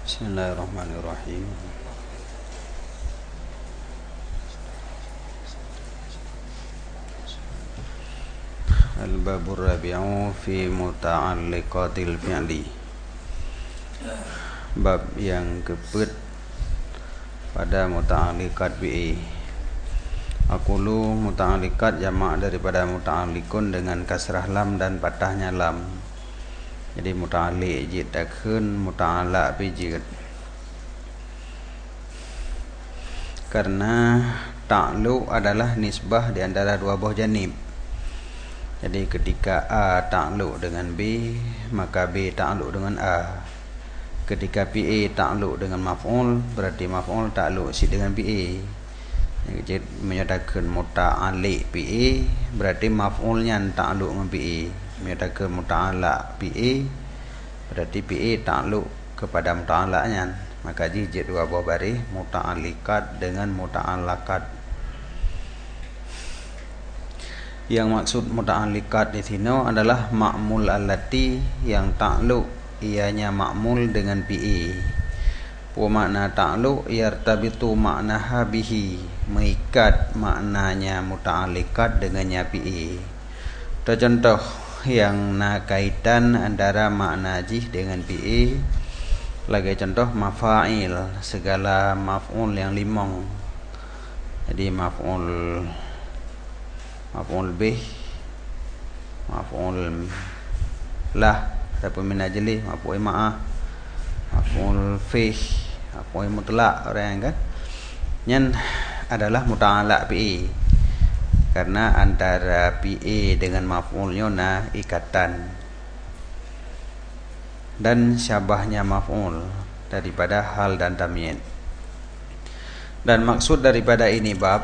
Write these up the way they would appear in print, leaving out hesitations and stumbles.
Bismillahirrahmanirrahim. Al-babur rabi'u fi muta'alliqatil fi'li. Bab yang keempat pada muta'alliqat fi'i. Aqulu muta'alliqat jamak daripada muta'alliqun dengan kasrah lam dan patahnya lam. Jadi muta'alliq jid takun, muta'allaq bi jid. Karena ta'alluq adalah nisbah di antara dua buah janib. Jadi ketika A ta'alluq dengan B, maka B ta'alluq dengan A. Ketika PA ta'alluq dengan maf'ul, berarti maf'ul ta'alluq si dengan PA. Jadi menyatakan muta'alliq PA, berarti maf'ulnya ta'alluq dengan PA. Menyatakan muta'allaq PA, berarti PA ta'alluq kepada muta'allaqnya. Maka jid dua buah baris, muta'alliqat dengan muta'allaqat. Yang maksud muta'alliqat di sini adalah ma'mul allati yang ta'alluq ianya ma'mul dengan PA. Wa makna ta'alluq yartabitu maknaha bihi, mengikat maknanya muta'alliqat dengannya PA. Contoh yang nak kaitan antara makna jih dengan PA. Lagi contoh mafa'il, segala maf'ul yang limong. Jadi maf'ul bih, maf'ul lah, ataupun min ajli, maf'ul ma'ah, maf'ul fih, maf'ul mutlaq orang kan. Yang adalah muta'allaq PA. Karena antara PA dengan maf'ulnya na ikatan. Dan syabahnya maf'ul daripada hal dan tamyiz. Dan maksud daripada ini bab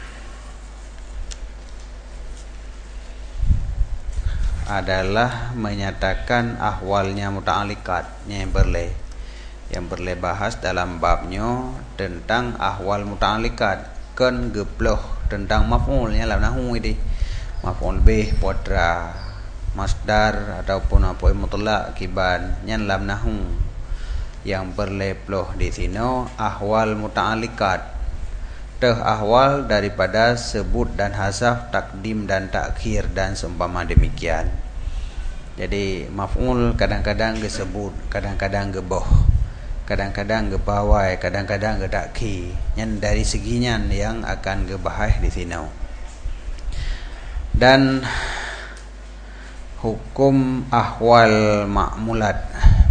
adalah menyatakan ahwalnya muta'alliqat yang berle bahas dalam babnya tentang ahwal muta'alliqat kan geploh tentang maf'ulnya dalam nahwu ini. Maf'ul bih podra masdar ataupun apa mutlaq kiban yang dalam nahwu yang berleploh di sini ahwal muta'alliqat. Ahwal daripada sebut dan hazaf, takdim dan takhir dan seumpama demikian. Jadi maf'ul kadang-kadang disebut, kadang-kadang geboh, kadang-kadang gebawai, kadang-kadang gedaki. Yang dari seginya yang akan gebahai di sini. Dan hukum ahwal ma'mulat.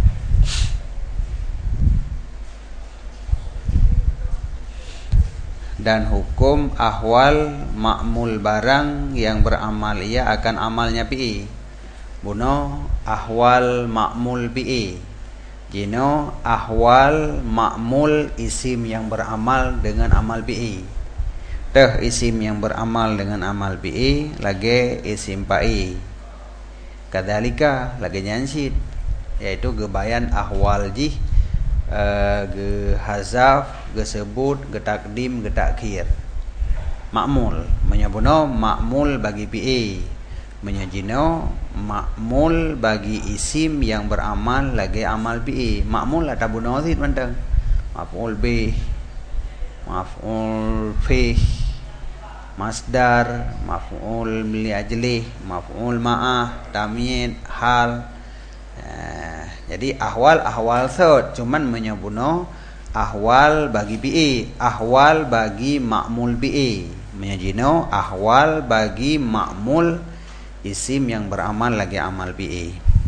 Dan hukum ahwal ma'mul barang yang beramal ia akan amalnya PA. Buno ahwal ma'mul PA. Jino ahwal ma'mul isim yang beramal dengan amal PA. Isim yang beramal dengan amal PA lagi isim PA. Kadzalika lagi nyansid, yaitu gebayan ahwal jih, ge hazaf, ge sebut, ge takdim, ge takhir. Ma'mul menyabuno ma'mul bagi PA, menyajino ma'mul bagi isim yang beramal lagi amal PA. Ma'mul atabuno sid mentang maf'ul bih, maf'ul fih, masdar, maf'ul li ajlih, maf'ul ma'ah, tamyiz, hal. Jadi ahwal third cuman menyabuno ahwal bagi PA, ahwal bagi ma'mul PA, menyajino ahwal bagi ma'mul isim yang beramal lagi amal PA.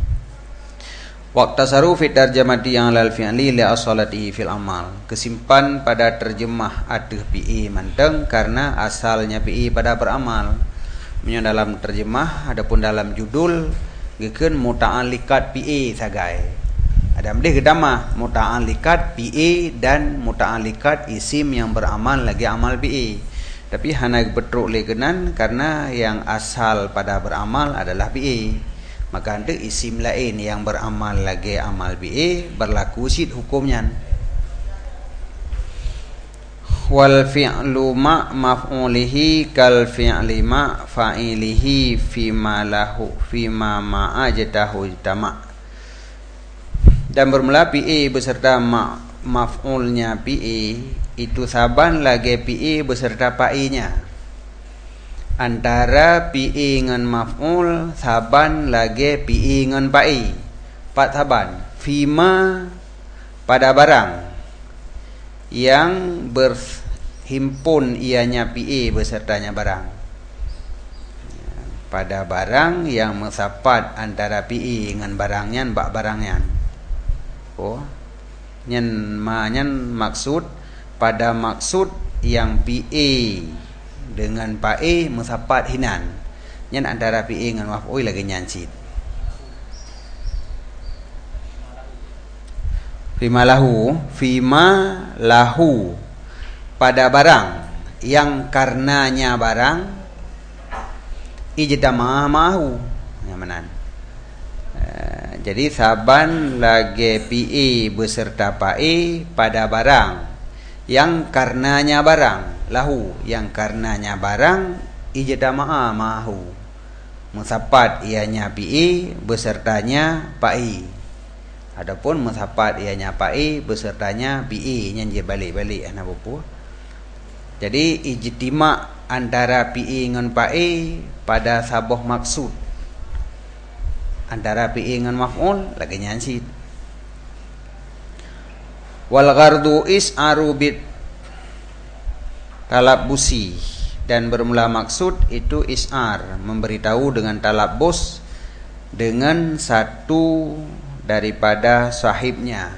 Waqta sarufi tarjamati yang lal fi'li li asalati fil amal. Kesimpan pada terjemah aduh PA manteng karena asalnya PA pada beramal. Menyo dalam terjemah adapun dalam judul gekeun muta'alliqat PA sagai. Ada mendih gedamah muta'alliqat PA dan muta'alliqat isim yang beramal lagi amal PA. Tapi hana betruk legenan karena yang asal pada beramal adalah PA. Maka ada isim lain yang beramal lagi amal PA berlaku sid hukumnya. Wal fi'lu ma maf'ulihi kal fi'li ma fa'ilihi fima lahu fima ma'ajtahu jama'. Dan bermula PA beserta maf'ulnya PA itu saban lagi PA beserta pa'inya. Antara PA dengan maf'ul saban lagi PA dengan pa'i. Pat saban. Fima pada barang yang berhimpun ianya PA besertanya barang. Pada barang yang mensapat antara PA dengan barangnya bak barangnya. Oh, nyen maksud pada maksud yang PA dengan pa'i mensapat hinan. Nyen antara PA dengan maf'ul lagi nyancit. Fima lahu pada barang yang karenanya barang ijtama mahu nyamanan. Jadi saban lagi PA beserta pa'i pada barang yang karenanya barang lahu yang karenanya barang ijtama mahu mensapat ianya PA besertanya pa'i. Adapun mensapat ianya pa'i besertanya PA nya je balik-balik ana pupu. Jadi ijtima antara PA dengan pa'i pada sabuh maksud. Antara PA dengan maf'ul lagi nyansit. Wal ghardu is'aru bit talabbusi dan bermula maksud itu is'ar memberitahu dengan talabbus dengan satu daripada sahibnya,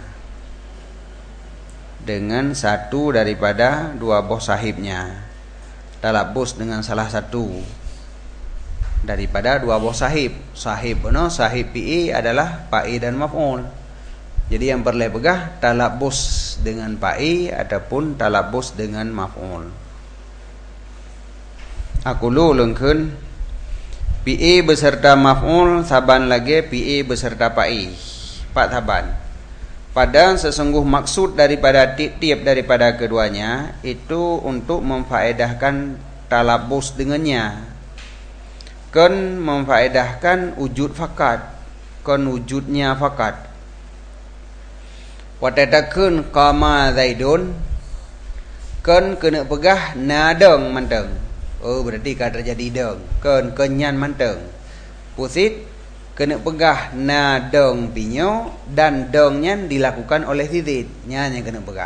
dengan satu daripada dua buah sahibnya. Talabbus dengan salah satu daripada dua buah sahib. Sahib PA adalah pa'i dan maf'ul. Jadi yang perlu pegah talabbus dengan pa'i ataupun talabbus dengan maf'ul. Aku lengkeun PA beserta maf'ul saban lagi PA beserta pa'i. Pak saban. Pada sesungguh maksud daripada tiap-tiap daripada keduanya itu untuk memfaedahkan talabbus dengannya. Kan memfaedahkan wujud fakat, kan wujudnya fakat. Watadakeun qama zaidun, kan kena pegah nadeng manteng. Oh berarti kan terjadi deng. Kan kenyan manteng. Pusit kena pegah nadeng pinyo dan dengnya dilakukan oleh titik. Nya yang kena pegah.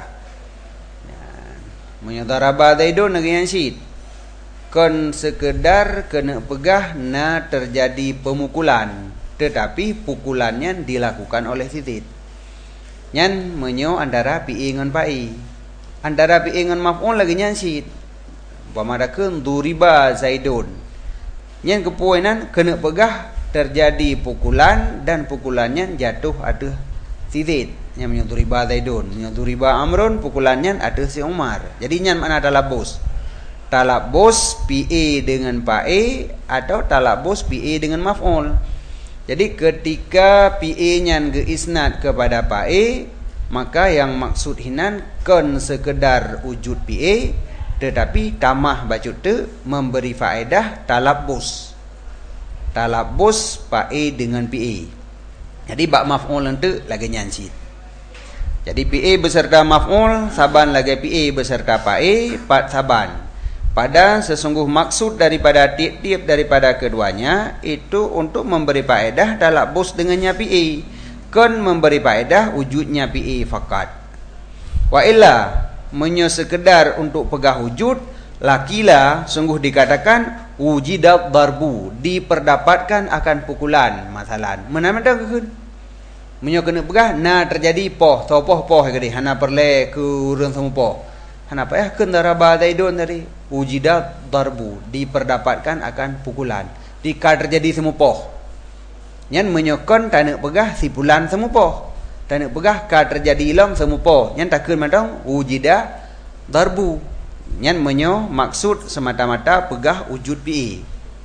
Menyadaraba zaidun dengan syid. Kan sekedar kena pegah na terjadi pemukulan, tetapi pukulannya dilakukan oleh titik. Nyan menyo antara PA dengan pa'i. Antara PA dengan maf'ul lagi nyan syid. Pamadakeun duriba zaidun. Nyan kepoinan kena pegah terjadi pukulan dan pukulannya jatuh ada titik. Yang menyuduriba zaidun, menyuduriba amrun, pukulannya ada si Umar. Jadi nyan mana talabbus? Talabbus PA dengan pa'i atau talabbus PA dengan maf'ul. Jadi ketika PA nyan geisnad kepada pa'i, maka yang maksud hinan kan sekedar wujud PA, tetapi tamah bacut tu memberi faedah talabbus. Talabbus pa'i dengan PA. Jadi bak maf'ul itu lagi nyansit. Jadi PA beserta maf'ul saban lagi PA beserta pa'i pat saban. Pada sesungguh maksud daripada tiap-tiap daripada keduanya itu untuk memberi faedah talabbus dengannya PA. Kan memberi faedah wujudnya PA fakat. Wa illa menyo sekedar untuk pegah wujud lakila sungguh dikatakan wujidat darbu, diperdapatkan akan pukulan masalan. Mana-mana keun menyo kena pegah na terjadi poh gede hana perle ke urang semua poh. Hana payah keun daraba zaidun tadi wujidat darbu, diperdapatkan akan pukulan. Jika terjadi semua poh. Nyan menyokon tanak pegah sipulan semua poh. Tanak pegah ka terjadi ilam semua poh. Nyan takun madang wujidat darbu. Nyan menyo maksud semata-mata pegah wujud PA.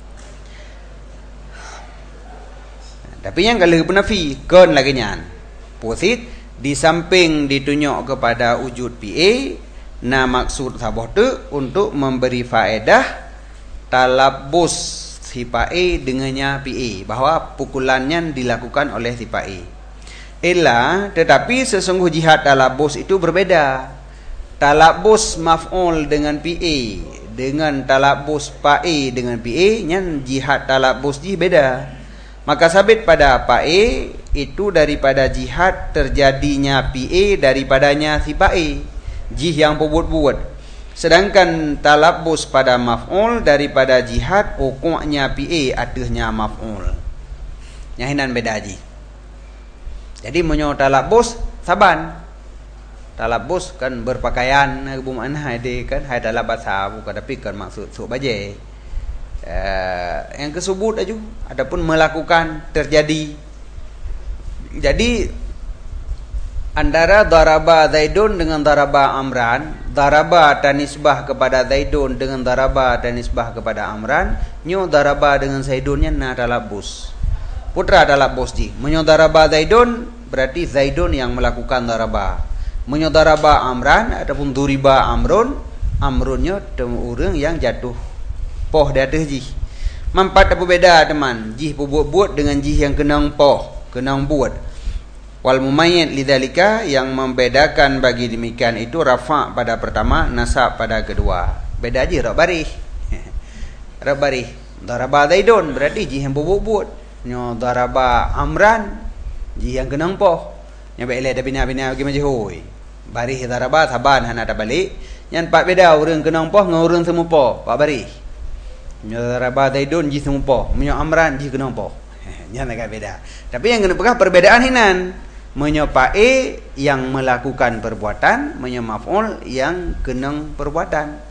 Tapi yang kalau penafi kon lagi nyan. Posit di samping ditunjuk kepada wujud PA, na maksud sabah tu untuk memberi faedah talabbus si PA dengannya PA, bahawa pukulannya dilakukan oleh si PA. Tetapi sesungguh jihad talabus itu berbeda. Talabus maf'ul dengan PA dengan talabus pa'i dengan PA nyan jihad talabus ji beda. Maka sabit pada pa'i itu daripada jihad terjadinya PA daripadanya si pa'i jih yang buat. Sedangkan talabus pada maf'ul daripada jihad ukuknya PA atahnya maf'ul. Nyahinan beda ji. Jadi menyo talabus saban. Talabus kan berpakaian buman hade kan hai talabas sabu tapi kan maksud sok baje. Yang kesebut aja adapun melakukan terjadi. Jadi antara daraba Zaidun dengan daraba Amran, daraba tanisbah kepada Zaidun dengan daraba tanisbah kepada Amran, nyo daraba dengan Zaidunnya na talabus. Putra talabus ji. Menyo daraba Zaidun berarti Zaidun yang melakukan daraba. Menyo daraba Amran ataupun duriba Amrun, Amrunnya temu orang yang jatuh poh di atas ji. Mampat apa beda teman? Ji buat dengan ji yang kenang poh, kenang buat. Wal mumayyiz lidzalika yang membedakan bagi demikian itu rafa pada pertama, nasab pada kedua. Beda ji rak barih. Rak barih. Daraba Zaidun berarti ji yang buat. Nyo daraba Amran ji yang kenang poh. Nya baik le tapi bina bagi macam hoi. Barih daraba saban hana ada balik. Nyan pak beda orang kenang poh dengan orang semu poh. Pak barih. Nyo daraba Zaidun ji semu poh, menyo Amran ji kenang poh. Nyan agak beda. Tapi yang kena pegang perbedaan hinan. Menyo pae yang melakukan perbuatan, menyo maf'ul yang kenang perbuatan.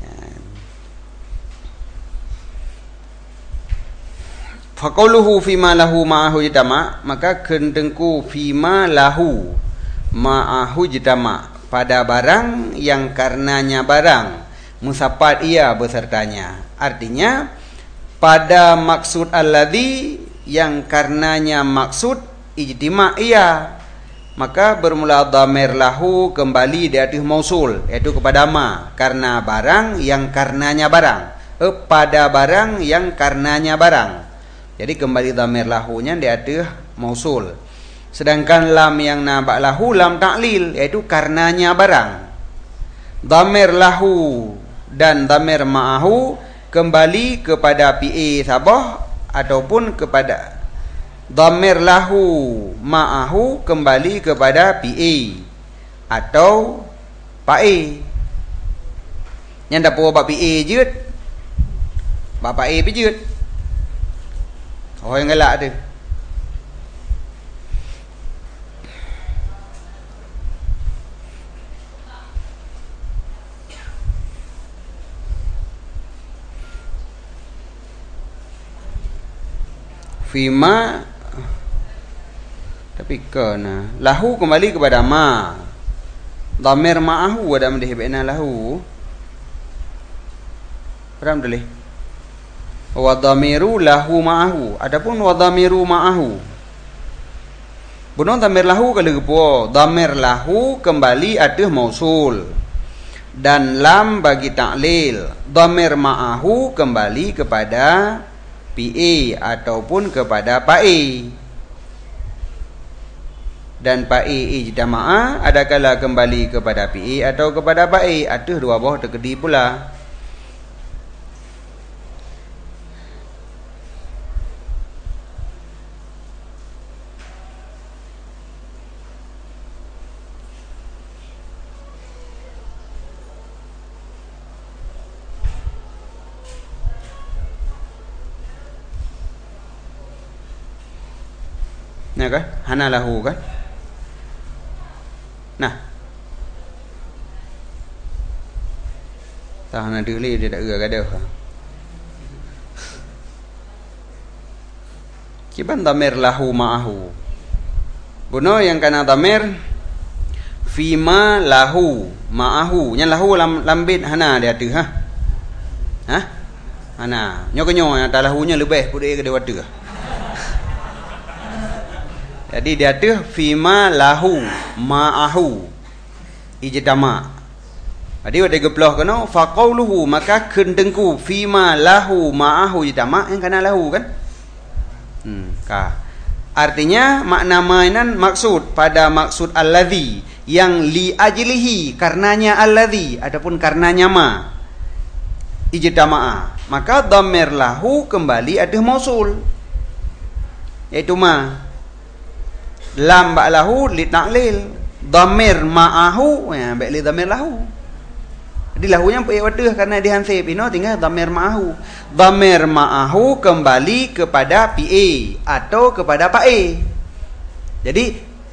Faqauluhu fima lahu ma'ahu jitama, maka kendengku fima lahu ma'ahu jitama, pada barang yang karenanya barang musapat ia besertanya. Artinya pada maksud alladhi yang karenanya maksud ijtima ia, maka bermula dhamir lahu kembali di atas mausul, yaitu kepada ma, karena barang yang karenanya barang, pada barang yang karenanya barang. Jadi kembali dhamir lahunya di atas mausul. Sedangkan lam yang nabak lahu lam ta'lil, yaitu karenanya barang. Dhamir lahu dan dhamir ma'ahu kembali kepada PA sabah ataupun kepada dhamir lahu ma'ahu kembali kepada PA atau pae. Yang dak puas bab PA jeut. Bab pae pi jeut. Oh yang gelak tu. Fima tapi kena lahu kembali kepada ma. Dhamir ma'ahu ada mendih baina lahu. Faham boleh? Wa dhamiru lahu ma'ahu. Adapun wa dhamiru ma'ahu. Bunuh dhamir lahu kalau kepo. Dhamir lahu kembali atas mausul. Dan lam bagi ta'lil. Dhamir ma'ahu kembali kepada PA ataupun kepada pa'i. Dan pa'i ijtama'a adakala kembali kepada PA atau kepada pa'i. Atas dua buah terkedi pula. Nah kan? Hana lahu kan? Nah. Tak hana dulu dia tak gaduh. Kiban dhamir lahu ma'ahu. Buno yang kana dhamir fima lahu ma'ahu. Yang lahu lambit hana dia tu ha. Ha? Hana. Nyo yang tak lahunya lebih pudih ke dewa tu. Jadi dia tu fima lahu ma'ahu ijtama. Jadi ada geploh kena faqauluhu maka kendengku fima lahu ma'ahu ijtama yang kana lahu kan? Ka. Artinya makna mainan maksud pada maksud alladhi yang li ajlihi karenanya alladhi, adapun karenanya ma ijtama'a, maka dhamir lahu kembali ada mausul yaitu ma. Lam ba'lahu li ta'lil, dhamir ma'ahu ya baik li dhamir lahu. Jadi lahunya payah wadah karena dihansib ino tinggal dhamir ma'ahu. Dhamir ma'ahu kembali kepada PA atau kepada Pak E. Jadi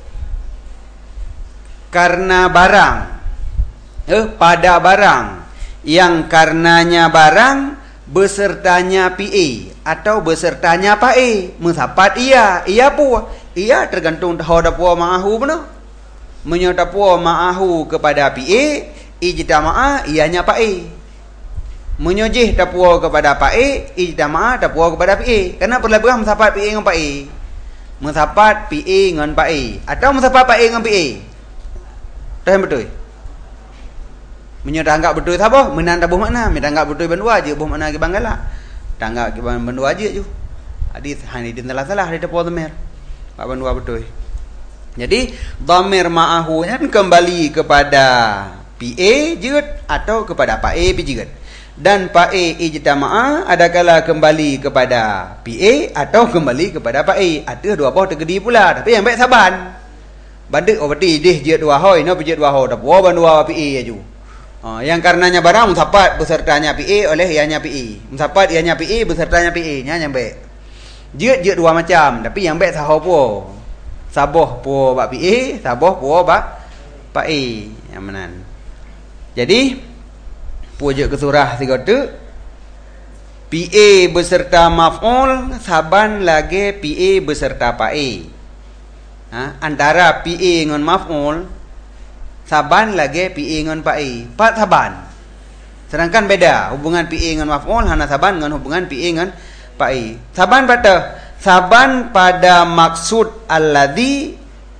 karena barang pada barang yang karenanya barang besertanya PA atau besertanya Pak E, mensapat ia pun ia tergantung hadapwa ma'ahu benar. Menyodapwa ma'ahu kepada PA ijtama'a ianya Pak E. Menyojih dapwa kepada Pak E ijtama'a dapwa kepada PA. Karena berlebih mensapat PA dengan Pak E. Mensapat PA dengan Pak E atau mensapat Pak E dengan PA. Dah betul. Menyodah anggap betul apa? Menan tabuh makna, menan anggap betul bandua aje buh makna ke banggala. Tanggap ke bandua aje ju. Hadis hanidin salah di dapwa dhamir. Pak bandua betul. Jadi dhamir ma'ahu nya kembali kepada PA jeut atau kepada Pak E jeut. Dan Pak E ijtama'a adakala kembali kepada PA atau kembali kepada Pak E. Ada dua boh tergedi pula, tapi yang baik saban. Bandek berarti deh jeut dua hoi, no jeut dua hoi, dapwa bandua PA aju. Yang karenanya barang mensapat besertanya PA oleh ianya PA. Mensapat ianya PA besertanya PA nya yang baik. Jeut dua macam, tapi yang baik saho po. Saboh po bak PA, saboh po bak Pak E yang menan. Jadi pujuk ke surah 3 tu PA beserta maf'ul saban lagi PA beserta Pak E. Antara PA dengan maf'ul saban lagi PA dengan Pak E. Pak saban. Sedangkan beda hubungan PA dengan maf'ul hana saban dengan hubungan PA dengan Pak E. Saban pada maksud alladhi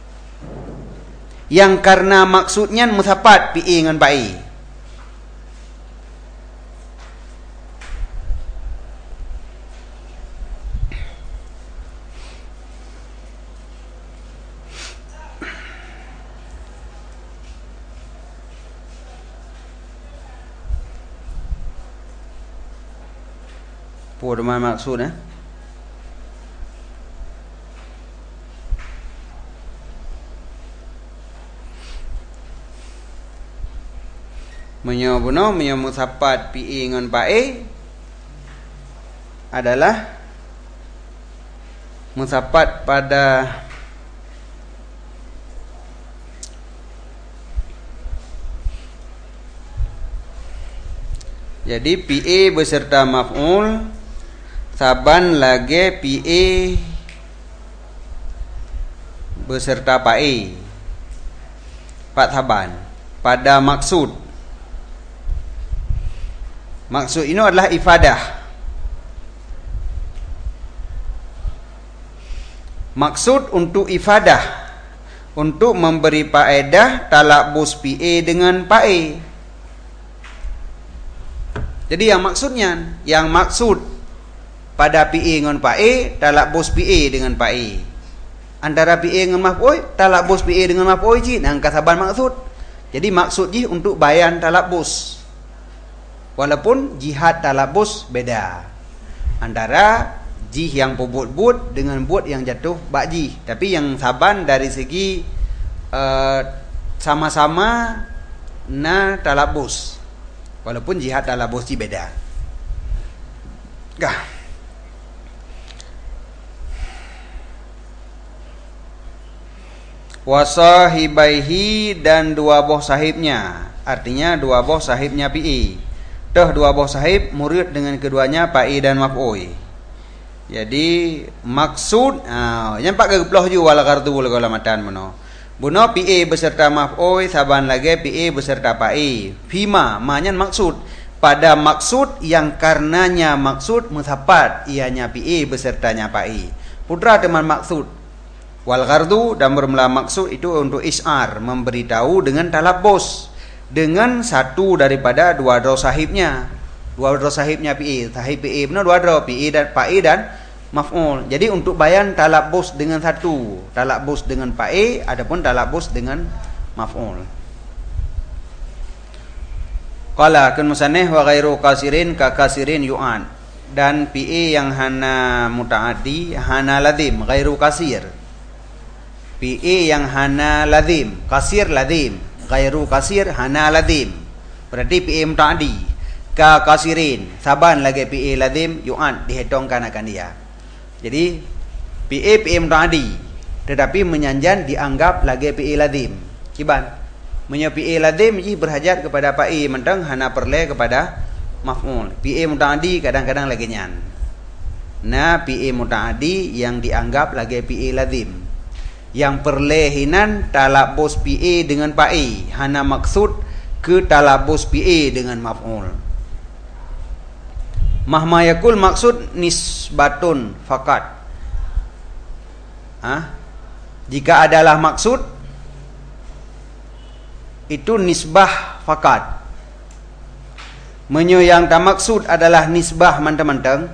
yang karena maksudnya musapat PA dengan Pak E. Purma maksud menyobuno menyomusapat PA dengan Pak E adalah musapat pada jadi PA beserta maf'ul saban lagi PA beserta Pak E. Pak saban pada maksud. Maksud ini adalah ifadah. Maksud untuk ifadah, untuk memberi faedah talabus PA dengan Pak E. Jadi yang maksud pada PA dengan Pak E talabus PA dengan Pak E. Antara PA dengan maf'ul talabus PA dengan maf'ul ji nang kasaban maksud. Jadi maksud ji untuk bayan talabus. Walaupun jihad talabus beda antara jih yang pubut-but dengan but yang jatuh bakji, tapi yang saban dari segi sama-sama na talabus, walaupun jihad talabus ji beda. Wasahibaihi dan dua boh sahibnya, artinya dua boh sahibnya PI. Dua boh sahib murid dengan keduanya Pak I dan maf'ul. Jadi maksud yang pak geploh ju wala kartu wala matan mano. Buno PA beserta maf'ul saban lagi PA beserta Pak I. Fima manyan maksud pada maksud yang karenanya maksud musapat ianya PA besertanya Pak I. Putra teman maksud wal kartu dan bermula maksud itu untuk isyar memberitahu dengan talabus dengan satu daripada dua dro sahibnya. Dua dro sahibnya PA. Sahib PA benar dua dro PA dan Pak I dan maf'ul. Jadi untuk bayan talabbus dengan satu, talabbus dengan fa'il adapun talabbus dengan maf'ul. Qala kun musannif wa ghairu kasirin ka kasirin yu'an. Dan fi'il yang hana mutaaddi hana lazim ghairu kasir. Fi'il yang hana lazim, kasir lazim, ghairu kasir hana lazim. Berarti fi'il mutaaddi ka kasirin saban lagi fi'il lazim yu'an dihitungkan akan dia. Jadi fi'il mutaaddi tetapi menyanjan dianggap lagi fi'il lazim. Kiban menyo fi'il lazim ji berhajat kepada fa'il mentang hana perle kepada maf'ul. Fi'il mutaaddi kadang-kadang lagi nyan. Nah, fi'il mutaaddi yang dianggap lagi fi'il lazim. Yang perlehinan talabbus fi'il dengan fa'il hana maksud ke talabbus fi'il dengan maf'ul. Mahma yakul maksud nisbatun faqat. Jika adalah maksud itu nisbah faqat. Menyo yang tak maksud adalah nisbah mantang-mantang.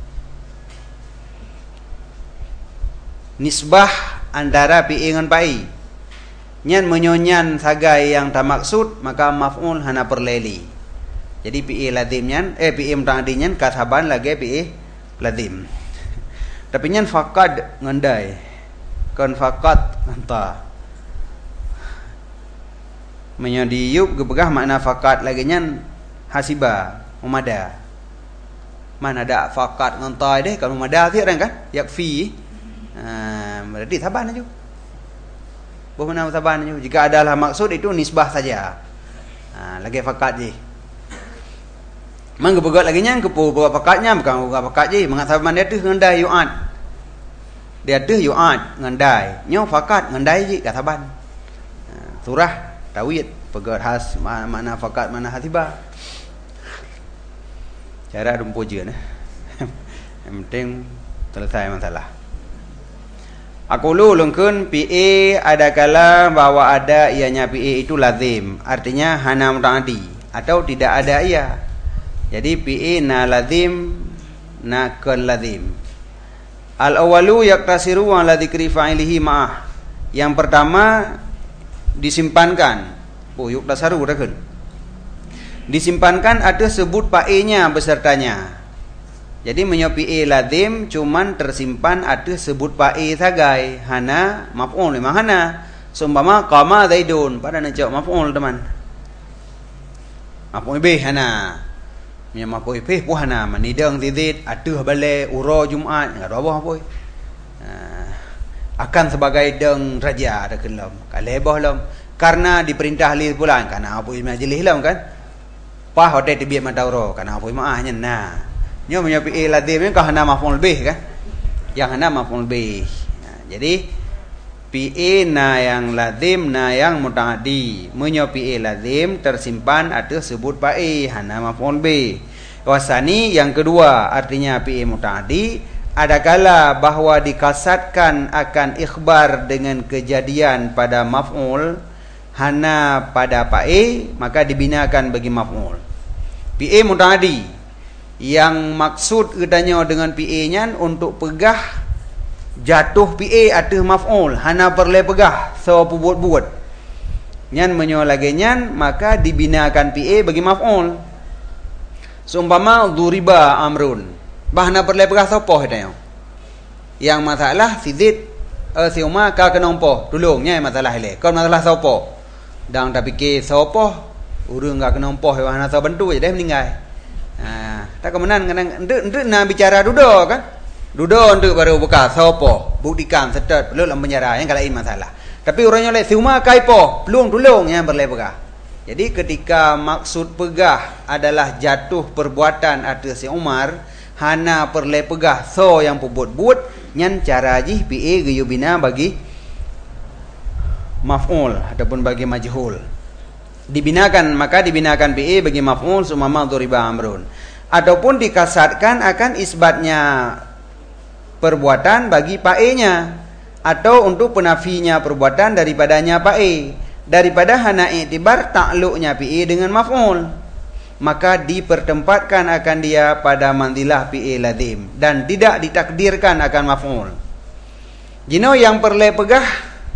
Nisbah antara fi'il dengan fa'il. Nyan menyonyan sagai yang tak maksud maka maf'ul hana perleli. Jadi fi'il lazim nyan fi'il mutaaddi nyan kasaban lagi fi'il lazim. Tapi nyan faqad ngandai. Kon faqat anta. Menyadiyub gebegah makna faqat lagi nyan hasiba umada. Mana ada faqat ngantai deh kalau umada ti orang kan yakfi. Berarti saban aja. Bukan saban aja. Jika adalah maksud itu nisbah saja. Lagi faqat je. Mang gebegat lagi nya kepu buat faqatnya bukan buat faqat je. Mangat saban dia tu ngandai yu'at. Dia tu yu'at ngandai. Nyo faqat ngandai je kat saban. Surah tawhid pegat has makna faqat makna hasiba. Cara rumpu je nah. Yang penting selesai masalah. Aku lungkeun fi'il ada kala bahwa ada ianya fi'il itu lazim, artinya hana mutaaddi atau tidak ada ia. Jadi fi'il na lazim na kun lazim. Al awalu yaktasiru ala dzikri fa'ilihi ma'ah. Yang pertama disimpankan. Yuktasaru rekeun. Disimpankan ada sebut fa'ilnya besertanya. Jadi menyopi lazim cuman tersimpan ada sebut fa'il sagai hana maf'ul memang hana. Seumpama qama zaidun pada nak jawab maf'ul teman. Maf'ul bih hana. Nya maf'ul bih pun hana manidang zid atuh balik ura Jumaat enggak ada apa. Akan sebagai deng raja ada kelam. Kalebah lam karena diperintah li pulang karena apa majlis lam kan. Pah hotel tibiat matauro karena apa maahnya nah. Nyo menyopi lazim ni kah hana maf'ul bih kan? Yang hana maf'ul bih. Jadi fi'il na yang lazim na yang mutaaddi. Menyopi lazim tersimpan ada sebut fa'il hana maf'ul bih. Wasani yang kedua artinya fi'il mutaaddi adakala bahwa dikasatkan akan ikhbar dengan kejadian pada maf'ul hana pada fa'il maka dibinakan bagi maf'ul. Fi'il mutaaddi yang maksud katanya dengan fi'il-nya untuk pegah jatuh fi'il atas maf'ul hana perle pegah so buat-buat nyan menyo lagi nyan maka dibinakan fi'il bagi maf'ul. Seumpama duriba amrun bahana perle pegah sopoh katanya. Yang masalah sidit si Umar ka kenompo tolongnya masalah ile kon masalah sopoh dang tak fikir sopoh urang ka kenompo hana so bantu je dah meninggal. Tak kemenan kadang endek nak bicara dudo kan. Dudo untuk baru buka sopo buktikan setet perlu dalam penjara yang kalain masalah. Tapi orangnya lain semua kaipo peluang tolong yang berle pegah. Jadi ketika maksud pegah adalah jatuh perbuatan atas si Umar hana perle pegah so yang pebut-but nyan cara ji fi'il guyubina bagi maf'ul ataupun bagi majhul. Dibinakan maka dibinakan fi'il bagi maf'ul sumama duriba amrun. Ataupun dikasatkan akan isbatnya perbuatan bagi fa'ilnya atau untuk penafinya perbuatan daripadanya fa'il daripada hana iktibar takluknya fi'il dengan maf'ul maka dipertempatkan akan dia pada manzilah fi'il lazim dan tidak ditakdirkan akan maf'ul. Jino yang perle pegah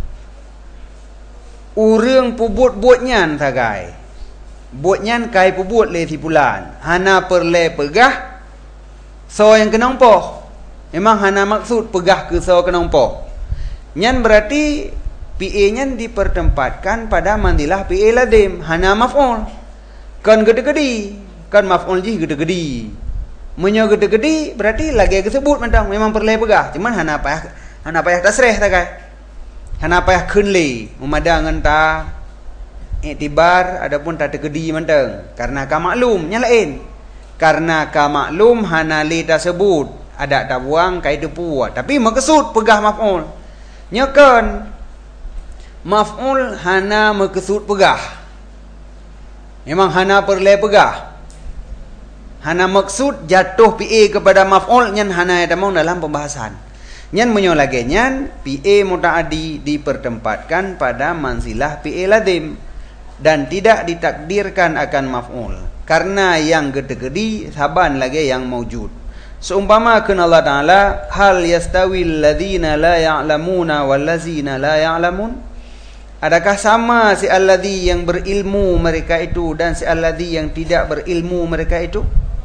urang pubut buatnyan sagai. Buatnyan kai pubut le tipulan. Hana perle pegah so yang kenang poh. Memang hana maksud pegah ke so kenang poh. Nyan berarti PA nyan dipertempatkan pada manzilah fi'il lazim, hana maf'ul. Kan gede-gede, kan maf'ul ji gede-gede. Menyo gede-gede berarti lagi disebut mentang memang perle pegah. Cuman hana payah tasrih tak kai. Hana payah kunli memadang enta iktibar adapun tak tegedi mentang. Karena ka maklum nya lain. Karena ka maklum hana li tersebut ada tak buang kai depu. Tapi maksud pegah maf'ul. Nyakan maf'ul hana maksud pegah. Memang hana perle pegah. Hana maksud jatuh PA kepada maf'ul nyan hana ada mau dalam pembahasan. Nyan menyo lagi nyan PA muta'addi dipertempatkan pada manzilah fi'il lazim dan tidak ditakdirkan akan maf'ul. Karena yang gede-gede saban lagi yang maujud. Seumpama kan Allah Ta'ala hal yastawil ladzina la ya'lamuna wal ladzina la ya'lamun. Adakah sama si alladzi yang berilmu mereka itu dan si alladzi yang tidak berilmu mereka itu?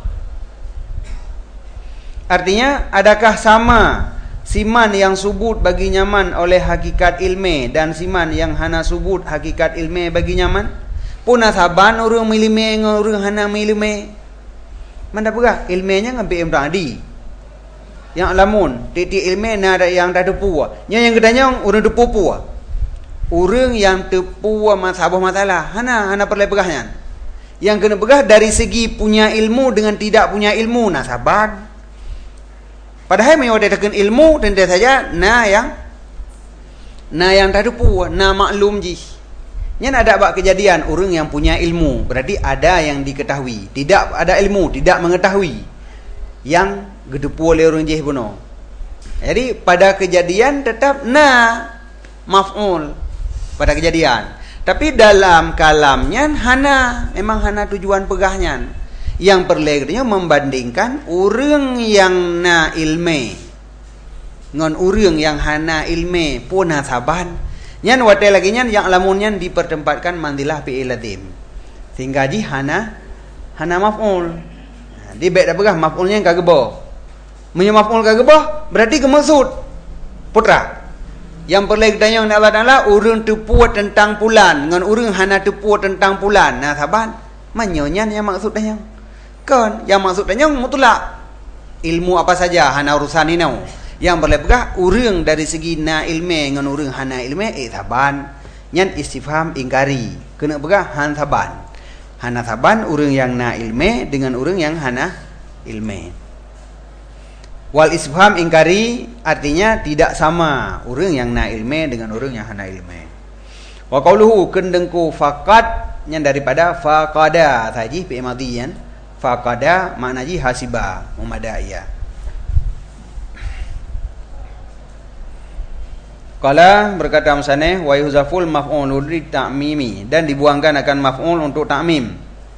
Artinya adakah sama siman yang subut bagi nyaman oleh hakikat ilme dan siman yang hana subut hakikat ilme bagi nyaman? Puna saban urang milime ngurang hana milime. Mana pegah ilmenya ngambil imradi. Yang lamun titik ilmu ada yang dah depu. Yang kedanya urang depu pu. Urang yang tepu masalah hana perlu pegahnya. Yang kena pegah dari segi punya ilmu dengan tidak punya ilmu nasaban. Padahal menyodetakan ilmu tentu saja yang dah depu, maklum ji. Yang ada bak kejadian orang yang punya ilmu berarti ada yang diketahui, tidak ada ilmu tidak mengetahui yang gedepu oleh orang jih buno. Jadi pada kejadian tetap maf'ul pada kejadian. Tapi dalam kalamnya memang hana tujuan pegahnya. Yang perleganya membandingkan orang yang na ilme ngon orang yang hana ilme pun saban. Nyan wate lagi nyan yang lamunnya dipertempatkan manzilah fi'il lazim. Sehingga ji hana maf'ul. Di baik dah pegah maf'ulnya kagebo. Menyo maf'ul kagebo berarti kemaksud putra. Yang perlu ditanya oleh Allah Taala urang tepu tentang bulan dengan urang hana tepu tentang bulan. Nah saban manyonya yang maksud dah yang. Kan yang maksud dah yang mutlak. Ilmu apa saja hana urusan ini nau. Yang boleh pegah urang dari segi na ilme dengan urang hana ilme saban nyan istifham ingkari kena pegah han saban hana saban urang yang na ilme dengan urang yang hana ilme. Wal istifham ingkari artinya tidak sama urang yang na ilme dengan urang yang hana ilme. Wa qauluhu kendengku faqad nyan daripada faqada tadi fi madhiyan faqada makna ji hasiba memadaiya. Qala berkata musaneh wa yuzaful maf'ul li ta'mimi dan dibuangkan akan maf'ul untuk ta'mim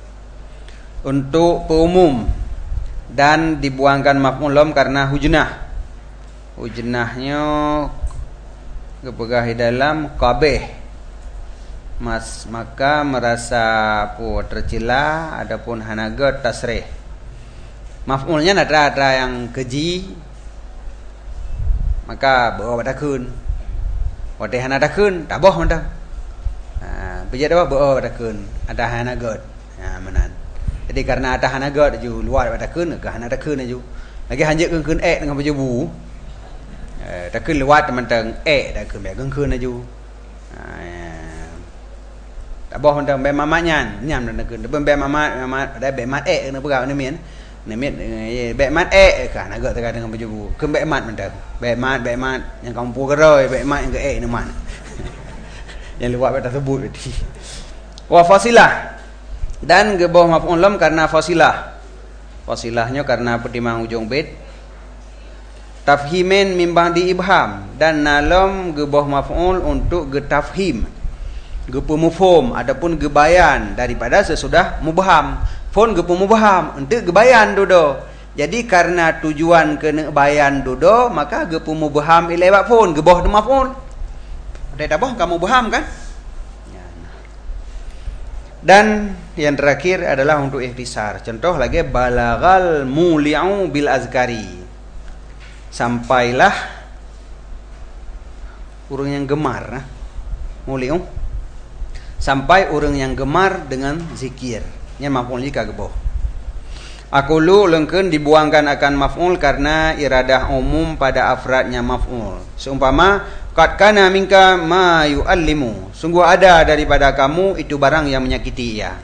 untuk peumum dan dibuangkan maf'ul lam karena hujnah. Hujnahnya kepegah dalam qabih maka merasa tercela adapun hanagat tasrih. Maf'ulnya ada yang keji maka bawa pada kun. Wate hana dakun tak boh mentang. Bija dah boh dakun ada hana god. Menan. Jadi karena ada hana god ju luar pada kun ke hana dakun ju. Lagi hanjek kun dengan baju bu. Dakun luar mentang dakun be kun ju. Tak boh mentang be mamaknya nyam dakun. Be mamat ada be mat kena pegau ni mien. Nemit be mat kan agak tekan dengan baju bu. Ke be mat mentang. Be mat yang kampung geroi be mat yang ke ni man. Yang luar pada sebut tadi. Wa fasilah dan gebah maf'ul lam karena fasilah. Fasilahnya karena pertimbangan ujung bait. Tafhimin min ba'di ibham dan nalam gebah maf'ul untuk getafhim. Gepemufhum adapun gebayan daripada sesudah mubham. phone gepu mubham untuk gebayan dodo. Jadi karena tujuan kena bayan dodo, maka gepu mubham lewat phone geboh de maf'ul. Ada tabah kamu paham kan? Dan yang terakhir adalah untuk ikhtisar. Contoh lagi balagal muli'u bil azkari. Sampailah orang yang gemar, muli'u. Sampai orang yang gemar dengan zikir. Yang maf'ul jika geboh. Aqulu lengkeun dibuangkan akan maf'ul karena iradah umum pada afradnya maf'ul. Seumpama qad kana minka ma yu'allimu. Sungguh ada daripada kamu itu barang yang menyakiti ia.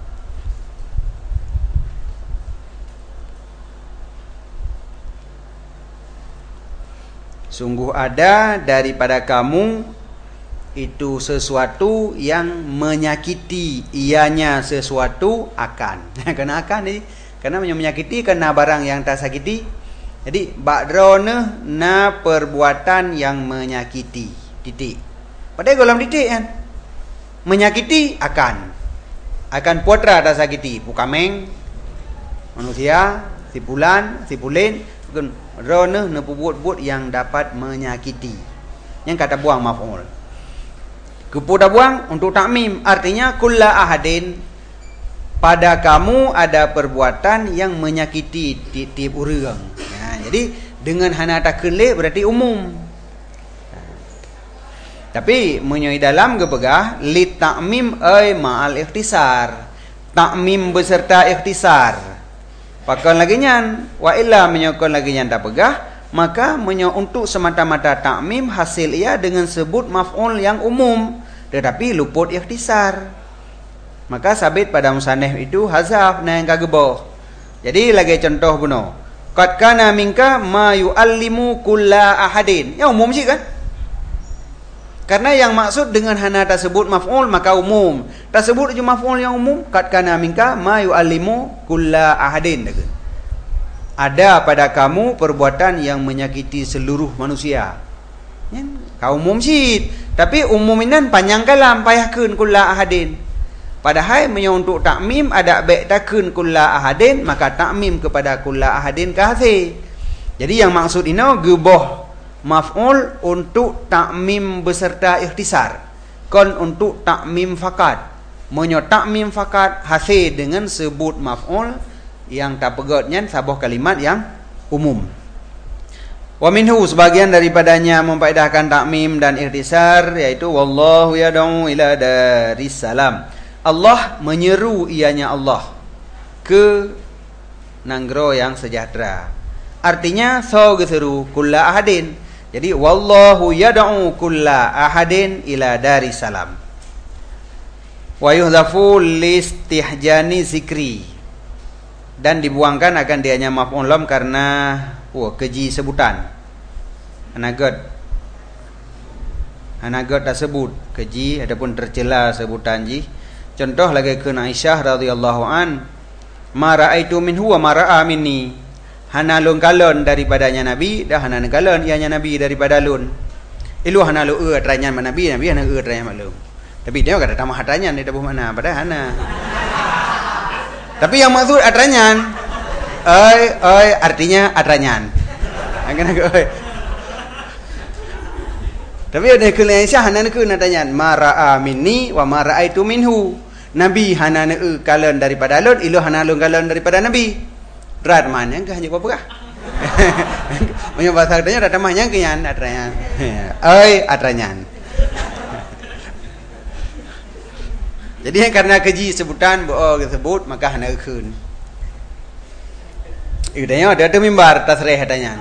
Sungguh ada daripada kamu itu sesuatu yang menyakiti ianya sesuatu akan. Kena akan ni. Karena menyakiti kena barang yang tak sakiti. Jadi ba'drona na perbuatan yang menyakiti. Titik. Padahal dalam titik kan. Menyakiti akan putra tak sakiti. Pukameng manusia, sipulan, sipulin, rona na buat yang dapat menyakiti. Yang kata buang maf'ul. Kepudah buang untuk takmim artinya kulla ahadin. Pada kamu ada perbuatan yang menyakiti tiap orang. Jadi dengan hana takelek berarti umum. Tapi menyoi dalam gepegah li ta'mim ay ma'al ikhtisar. Ta'mim beserta ikhtisar. Pakon lagi nyan wa illa menyokon lagi nyan tak pegah, maka untuk semata-mata ta'mim hasil ia dengan sebut maf'ul yang umum tetapi luput ikhtisar. Maka sabit pada musannaf itu hazaf na yang kageboh. Jadi lagi contoh buno. Qad kana minka ma yu'allimu kulla ahadin. Ya umum sih kan? Karena yang maksud dengan hana tersebut maf'ul maka umum. Tersebut je maf'ul yang umum. Qad kana minka ma yu'allimu kulla ahadin. Ada pada kamu perbuatan yang menyakiti seluruh manusia. Ya, kau umum sih. Tapi umum ini panjang kalam payahkeun kulla ahadin. Padahal untuk takmim ada baik takun kulla ahadin, maka takmim kepada kulla ahadin kahsi. Jadi yang maksud ini geboh maf'ul untuk takmim beserta ikhtisar. Kon untuk takmim fakat. Menyo takmim fakat hasil dengan sebut maf'ul yang tak pegotnya sabuh kalimat yang umum. Wa minhu sebagian daripadanya memfaedahkan takmim dan ikhtisar yaitu wallahu yad'u ila daris salam. Allah menyeru ianya Allah ke nanggro yang sejahtera. Artinya so geseru kulla ahadin. Jadi wallahu yad'u kulla ahadin ila daris salam. Wa yuhdhafu listihjani zikri. Dan dibuangkan akan dianya maf'ul lam karena keji sebutan. Anagot tersebut keji ataupun tercela sebutan ji. Contoh lagi ke Aisyah radhiyallahu an, ma raaitu minhu wa ma ra'a minni. Hana lun kalon daripadanya Nabi, dah hana kalon ianya Nabi daripada lun. Ilu hana lu atranyan man Nabi hana atranyan maklum. Tapi dia kata tamah atranyan di tabuh mana pada hana. Tapi yang maksud atranyan artinya atranyan. Angkan oi. Tapi ada ke Aisyah hana ke natanyan ma ra'a minni wa ma raaitu minhu. Nabi hana kalon daripada lun, ilu hana lun kalon daripada Nabi. Rat mana ke hanya apa kah? Punya bahasa katanya dah tamahnya kenyan atranyan. Atranyan. Jadi karena keji sebutan disebut maka hana keun. Idanya ada tu mimbar tasreh katanya.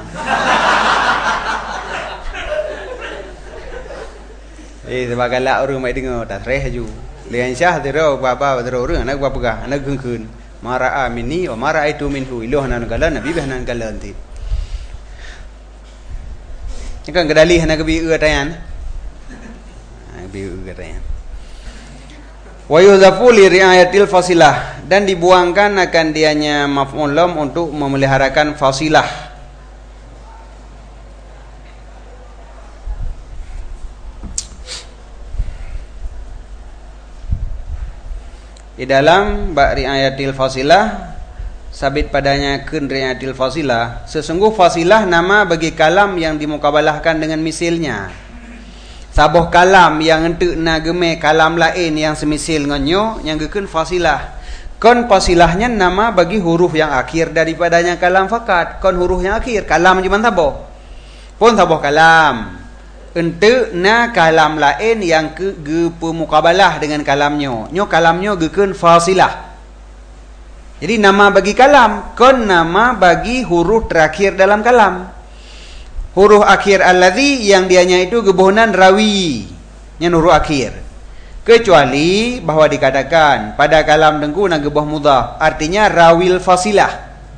Sebagai lah orang mai dengar tasreh ju. Lian syah tiro bapa tiro orang anak bapa gah anak keun. Mara'a minni wa mara'aitu minhu iluh hanan galan nabi hanan galan ti. Ini kan kedali hanan kebi tayan. Kebi tayan. Wa yudhafu li riayatil fasilah dan dibuangkan akan dianya maf'ul lam untuk memeliharakan fasilah. Di dalam bab riayatil fasilah sabit padanya kun riayatil fasilah, sesungguh fasilah nama bagi kalam yang dimukabalahkan dengan misilnya. Sabuh kalam yang entuk na geme kalam lain yang semisil nganyo yang gekun fasilah. Kon fasilahnya nama bagi huruf yang akhir daripadanya kalam fakat. Kon huruf yang akhir kalam cuman sabuh. Pun sabuh kalam. Entuk na kalam lain yang ge pemukabalah dengan kalamnyo. Nyo kalamnyo gekun fasilah. Jadi nama bagi kalam, kon nama bagi huruf terakhir dalam kalam. Huruf akhir alladhi yang dianya itu gebohnan rawi. Yang huruf akhir. Kecuali bahwa dikatakan pada kalam dengku na geboh mudhaf, artinya rawil fasilah.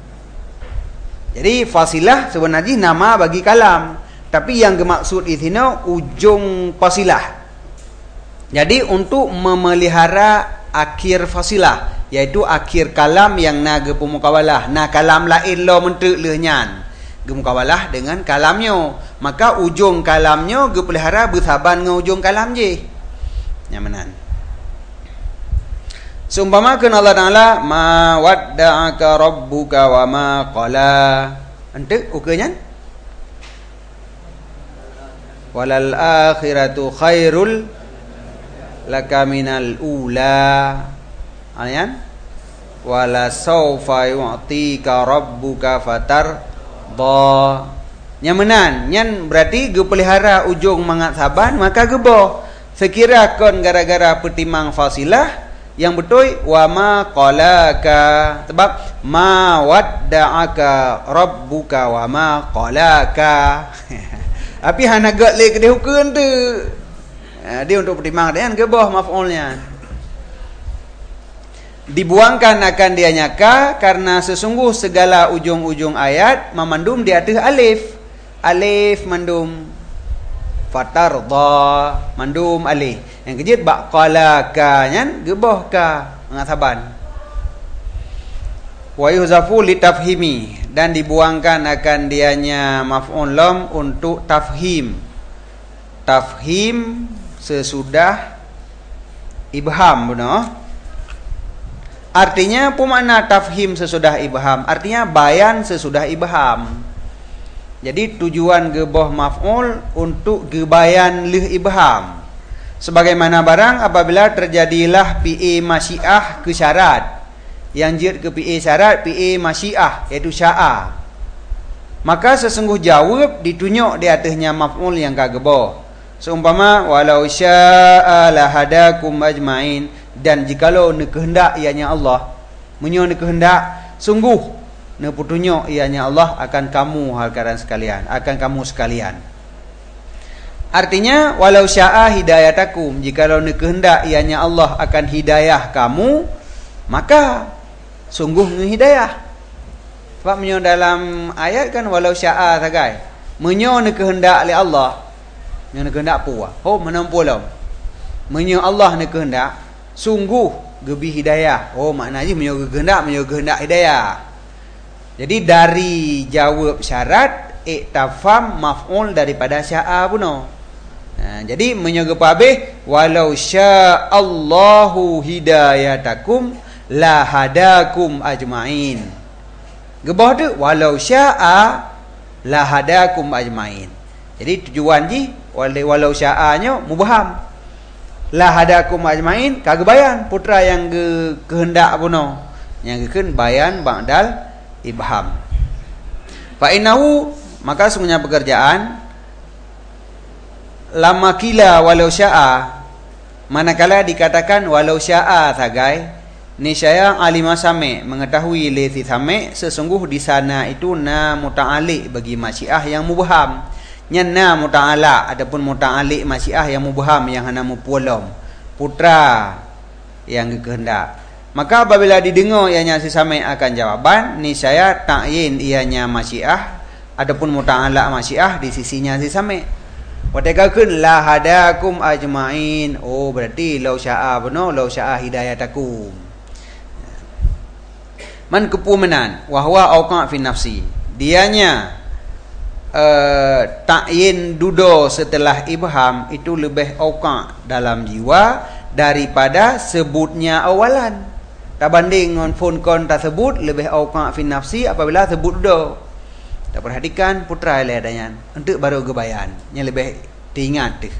Jadi fasilah sebenarnya nama bagi kalam, tapi yang dimaksud di sini ujung fasilah. Jadi untuk memelihara akhir fasilah, yaitu akhir kalam yang naga pemukawalah. Nah kalam lain lo mentuk lehnyan gemukawalah dengan kalamnya, maka ujung kalamnya ge pelihara bersaban dengan ujung kalam je. Nyamanan. Seumpamakeun Allah Taala ma wadda'aka rabbuka wa ma qala. Ente ukeunya walal akhiratu khairul laka minal ula. Ayan. Wala sawfa yu'tika rabbuka fatar ba. Nyamanan, nyan berarti ge pelihara ujung mangat saban maka geboh. Sekira kon gara-gara pertimang fasilah yang betul wa ma qalaka, sebab ma wadda'aka rabbuka wa ma qalaka. Tapi hana gak le ke hukeun tu. Dia untuk pertimang dia kan geboh maf'ulnya. Dibuangkan akan dia nyaka karena sesungguh segala ujung-ujung ayat memandum di atas alif. Alif mandum fatarda mandum alif. Yang kejut baqalaka nyan geboh ka ngataban. Wa yuzafu litafhimi, dan dibuangkan akan dianya maf'ul lam untuk tafhim. Tafhim sesudah ibham benar. Artinya apa makna tafhim sesudah ibham? Artinya bayan sesudah ibham. Jadi tujuan geboh maf'ul untuk gebayan lih ibham. Sebagaimana barang apabila terjadilah PA masyiah ke syarat, yang jid ke PA syarat, PA masyiah iaitu sya'a, maka sesungguh jawab ditunjuk di atasnya maf'ul yang kageboh. Seumpama walau sya'a lahadakum ajmain, dan jikalau ne kehendak ianya Allah, menyo ne kehendak sungguh ne petunjuk ianya Allah akan kamu hal-hal sekalian, akan kamu sekalian. Artinya walau sya'a hidayatakum, jikalau ne kehendak ianya Allah akan hidayah kamu, maka sungguh ne hidayah. Sebab menyo dalam ayat kan walau sya'a sagai, menyo ne kehendak oleh Allah, menyo ne kehendak puah. Oh menampu lam. Menyo Allah ne kehendak sungguh gebi hidayah. Oh maknanya menyo kehendak hidayah. Jadi dari jawab syarat iktafam maf'ul daripada sya'a puno. Jadi menyoga habis walau sya'allahu hidayatakum la hadakum ajmain. Gebah tu walau sya'a la hadakum ajmain. Jadi tujuan ji walau sya'anya mubham. La hadakum ajmain kagak bayan putra yang kehendak puno. Yang keun bayan ba'dal ibham. Fa innahu, maka sungguhnya pekerjaan lama kila walau sya'a, manakala dikatakan walau sya'a sagai, niscaya alima sami mengetahui lezi sami sesungguh di sana itu na muta'alliq bagi masyiah yang mubham. Nyana muta'ala adapun muta'alliq masyiah yang mubham yang hana mupulum putra yang kehendak. Maka apabila didengar ianya si sami akan jawaban, niscaya ta'yin ianya masyiah adapun muta'ala masyiah di sisinya si sami. Watakakeun la hadakum ajmain. Oh berarti lau sya'a benar, lau sya'a hidayatakum. Man kepumenan wa huwa auqa fi nafsi. Dianya ta'yin dudo setelah ibham itu lebih auqa dalam jiwa daripada sebutnya awalan. Tak banding dengan phone kon tak sebut lebih auqa fi nafsi apabila sebut do. Tak perhatikan putra le adanya. Untuk baru gebayan. Yang lebih diingat tu.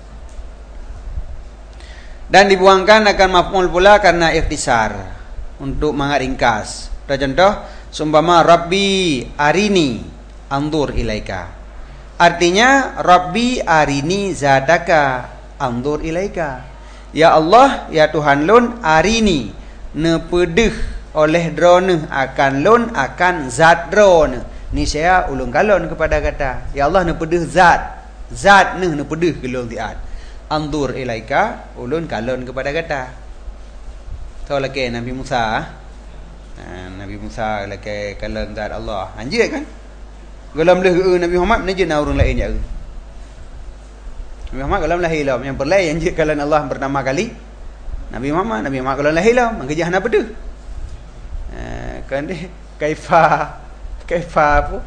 Dan dibuangkan akan maf'ul pula karena ikhtisar untuk mengaringkas. Contoh, sumpama Rabbi arini anzur ilaika. Artinya Rabbi arini zataka anzur ilaika. Ya Allah, ya Tuhan lun arini nepedeh oleh drone akan lun akan zat drone. Ni saya ulung kalon kepada kata ya Allah nepedeh zat nepedeh ke lun tiat. Anzur ilaika ulun kalon kepada kata. Tahu lagi Nabi Musa. Nabi Musa lagi kalon zat Allah. Anjir kan? Galam leh Nabi Muhammad ni je na orang lain je. Nabi Muhammad galam lahir lah yang berlain anjir kalon Allah bernama kali. Nabi Muhammad kalau lahir lah mengejah apa tu? Kan dia kaifa apa?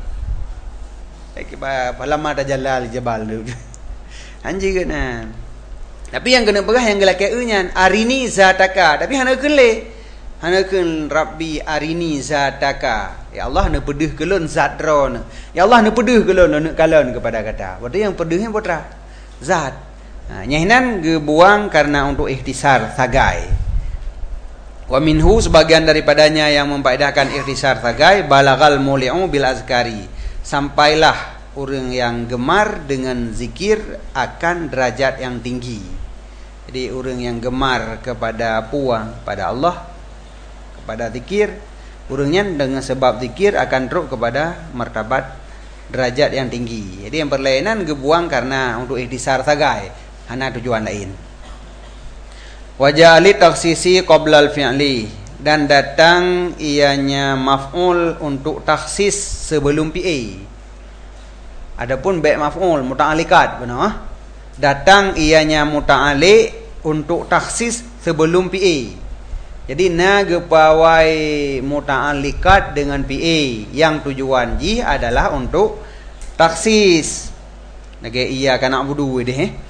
Palama tajalal jabal tu. Anjir kena. Tapi yang kena berah yang gelak nya arini zataka. Tapi hana kele. Hana ken Rabbi arini zataka. Ya Allah na pedih kelon zat dron. Ya Allah na pedih kelon nak kalon kepada kata. Berarti yang pedihnya putra zat. Nyahinan gebuang karena untuk ikhtisar sagai. Wa minhu sebagian daripadanya yang memfaedahkan ikhtisar sagai balagal muli'u bil azkari. Sampailah orang yang gemar dengan zikir akan derajat yang tinggi. Jadi orang yang gemar kepada puang pada Allah, kepada zikir, orangnya dengan sebab zikir akan teruk kepada martabat derajat yang tinggi. Jadi yang berlainan gebuang karena untuk ikhtisar sagai. Hana tujuan lain. Waja'ali taksisi qoblal fi'li. Dan datang ianya maf'ul untuk taksis sebelum PA. Adapun baik maf'ul muta'alikat benar. Datang ianya muta'alik untuk taksis sebelum PA. Jadi na gepawai muta'alikat dengan PA yang tujuan ji adalah untuk taksis. Nage iya kan abudu deh.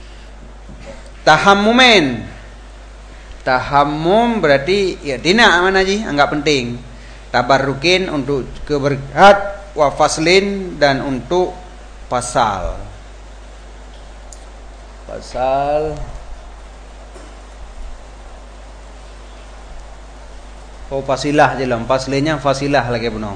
Tahammum berarti ya tina mana ji anggap penting. Tabarrukin untuk keberkat, wa faslin dan untuk pasal. Oh fasilah je lah. Faslinnya fasilah lagi benar.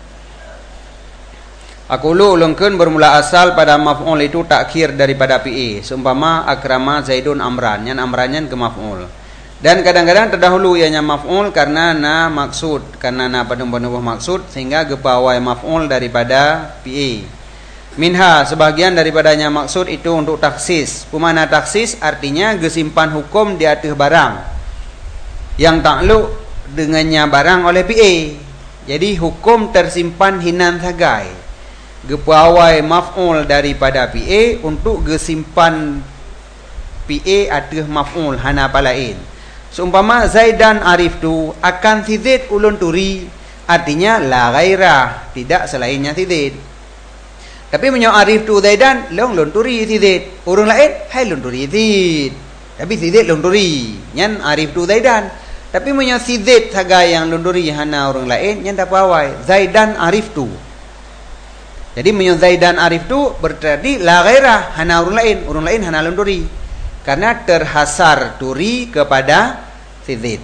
Aku ulungkan bermula asal pada maf'ul itu takhir daripada PA. Seumpama akrama Zaidun amran. Yang amrannya ke maf'ul. Dan kadang-kadang terdahulu ianya maf'ul karena na maksud. Karena na penuh-penuh maksud. Sehingga gepawai maf'ul daripada PA. Minha sebahagian daripadanya maksud itu untuk taksis. Pemana taksis artinya gesimpan hukum di atas barang. Yang takluk dengannya barang oleh PA. Jadi hukum tersimpan hinan sagai. Gepawai maf'ul daripada PA untuk gesimpan PA atas maf'ul hana palain. Seumpama Zaidan arif tu akan sidid ulun turi, artinya la ghairah, tidak selainnya sidid. Tapi menyo arif tu Zaidan long ulun turi sidid, urang lain hai ulun turi sidid. Tapi sidid ulun turi, nyan arif tu Zaidan. Tapi menyo sidid sagai yang ulun turi hana urang lain, nyan tak pawai Zaidan arif tu. Jadi menyo Zaidan arif tu berarti la ghairah hana urang lain hana ulun turi. Karena terhasar turi kepada sidid.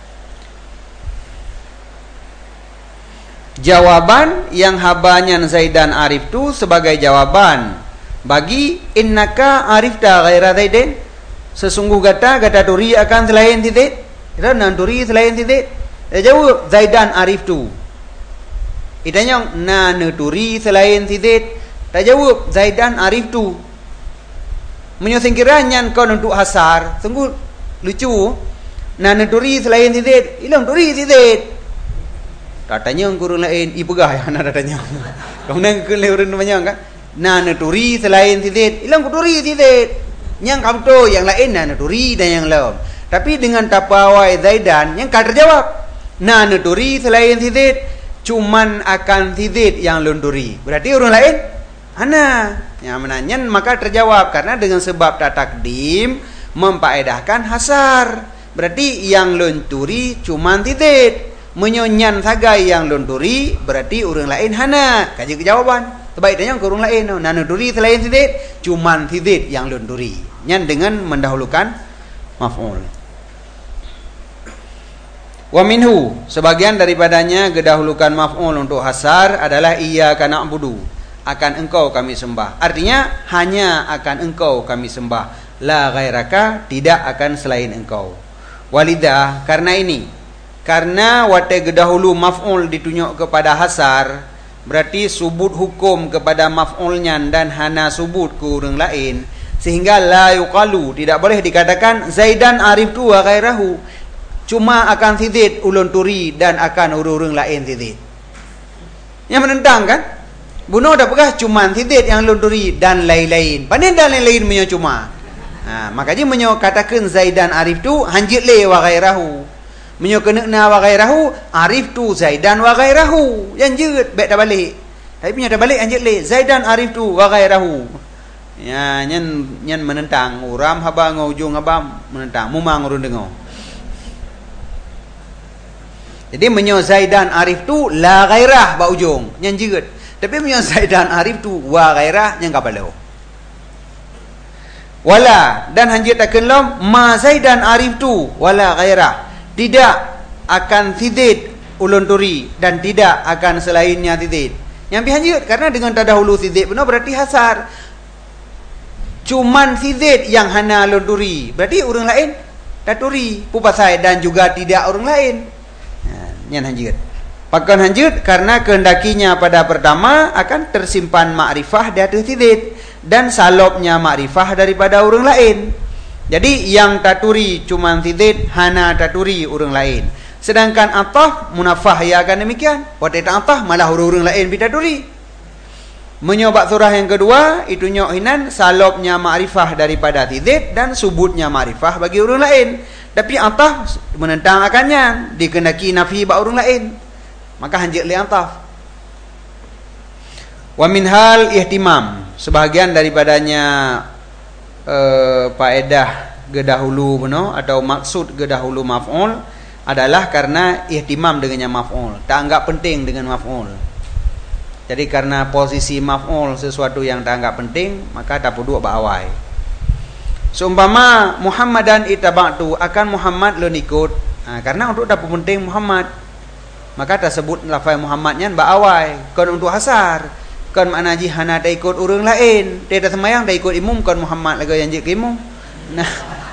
Jawaban yang habanya Zaidan arif tu sebagai jawaban bagi innaka arifta ghaira Zaidin. Sesungguh kata turi akan selain sidid. Kerana turi selain sidid. Dia jawab Zaidan arif tu. Itanya na turi selain sidid. Tak jawab Zaidan arif tu. Menyosingkirannya kau untuk hasar. Sungguh lucu. Na turi selain sidid. Ilang turi sidid. Datanya guru lain ibu gah yang nak datanya. Kemudian kelihatan namanya kan. Na turi selain sidid. Ilang turi sidid. Yang kamu tu yang lain na turi dan yang lain. Tapi dengan tapawai Zaidan yang kata terjawab. Na turi selain sidid. Cuman akan sidid yang lunduri. Berarti orang lain ana yang menanya maka terjawab karena dengan sebab tak takdim mempaedahkan hasar. Berarti yang lunturi cuman titik. Menyonyan sagai yang lunturi berarti orang lain hana. Kaji kejawaban. Terbaiknya ke orang lain. Nah lunturi selain titik, cuman titik yang lunturi. Nyan dengan mendahulukan maf'ul. Wa minhu, sebagian daripadanya gedahulukan maf'ul untuk hasar adalah iyyaka na'budu, akan engkau kami sembah. Artinya hanya akan engkau kami sembah, la ghairaka, tidak akan selain engkau. Walidah, karena ini, karena wate gedahulu maf'ul ditunjuk kepada hasar, berarti subut hukum kepada maf'ulnya dan hana subut ke orang lain, sehingga la yuqalu, tidak boleh dikatakan Zaidan ariftu wa ghairahu, cuma akan tidit ulun turi dan akan urung-urung lain tidit. Yang menentang kan? Bunuh dah pegah cuma tidit yang ulun turi dan lain-lain. Panen dan lain-lain menyo cuma. Makanya menyo katakan Zaidan arif tu hanjit le wa ghairahu. Menyo kena wa ghairahu arif tu Zaidan wa ghairahu. Yang jeut baik dah balik. Tapi punya dah balik hanjit le Zaidan arif tu wa ghairahu. Ya nyen menentang uram haba ngujung haba menentang mumang urun dengo. Jadi menyo Zaidan arif tu la ghairah ba ujung nyan jeut. Tapi menyo Zaidan arif tu wa ghairah nyan kapalo. Wala dan hanjit akan lam ma Zaidan arif tu wala ghairah. Tidak akan tidit ulun turi dan tidak akan selainnya tidit. Yang hanjit karena dengan tadahulu tidit benar berarti hasar. Cuman tidit yang hana ulun turi. Berarti orang lain taturi pupasai dan juga tidak orang lain. Yang hanjut. Pakan hanjut karena kehendakinya pada pertama akan tersimpan makrifah di atas tidit dan salopnya makrifah daripada orang lain. Jadi yang taturi cuman tidit, hana taturi orang lain. Sedangkan atah munafah ya akan demikian. Waktu atah malah orang lain bitaturi. Menyobak surah yang kedua itu nyohinan salopnya makrifah daripada tidit dan subutnya makrifah bagi orang lain. Tapi ataf menentang akannya, dikendaki nafi ba orang lain. Maka hanjit li ataf. Wa min hal ihtimam, sebahagian daripadanya faedah gedahulu beno atau maksud gedahulu maf'ul adalah karena ihtimam dengannya maf'ul, tak anggap penting dengan maf'ul. Jadi karena posisi maf'ul sesuatu yang tak anggap penting, maka tak perlu ba awai. Seumpama Muhammadan ittaba'tu, akan Muhammad lo ikut. Karena untuk dapat penting Muhammad, maka tersebut lafaz Muhammadnya ba awai. Kon untuk hasar, kon makna jihana dah ikut orang lain. Tidak semayang dah ikut imam, kon Muhammad lagi yang jik imam. Nah,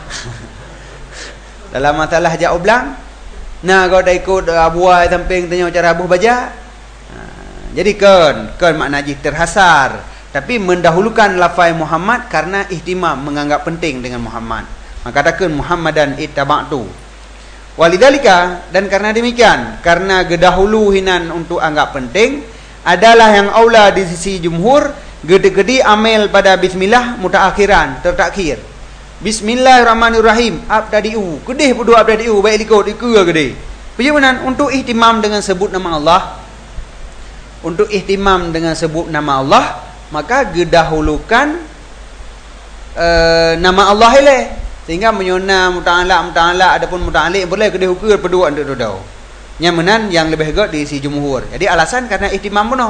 dalam masalah jak oblang, nah kau dah ikut abuai samping tanya cara abuh baja. Jadi kon makna jih terhasar. Tapi mendahulukan lafaz Muhammad karena ihtimam, menganggap penting dengan Muhammad. Maka katakan Muhammadan ittaba'tu. Walidhalika, dan karena demikian, karena gedahulu hinan untuk anggap penting adalah yang aula di sisi jumhur, gede-gede amel pada bismillah mutaakhiran, tertakhir. Bismillahirrahmanirrahim, abtadi'u. Gedeh berdoa abtadi'u, baik likut ikut gede. Bagaimana untuk ihtimam dengan sebut nama Allah? Untuk ihtimam dengan sebut nama Allah, maka gedahulukan nama Allah ile, sehingga menyona muta'ala adapun muta'alliq boleh kedih ukur berdua untuk dudau. Nyamanan yang lebih gak di si jumhur. Jadi alasan karena ihtimam penuh.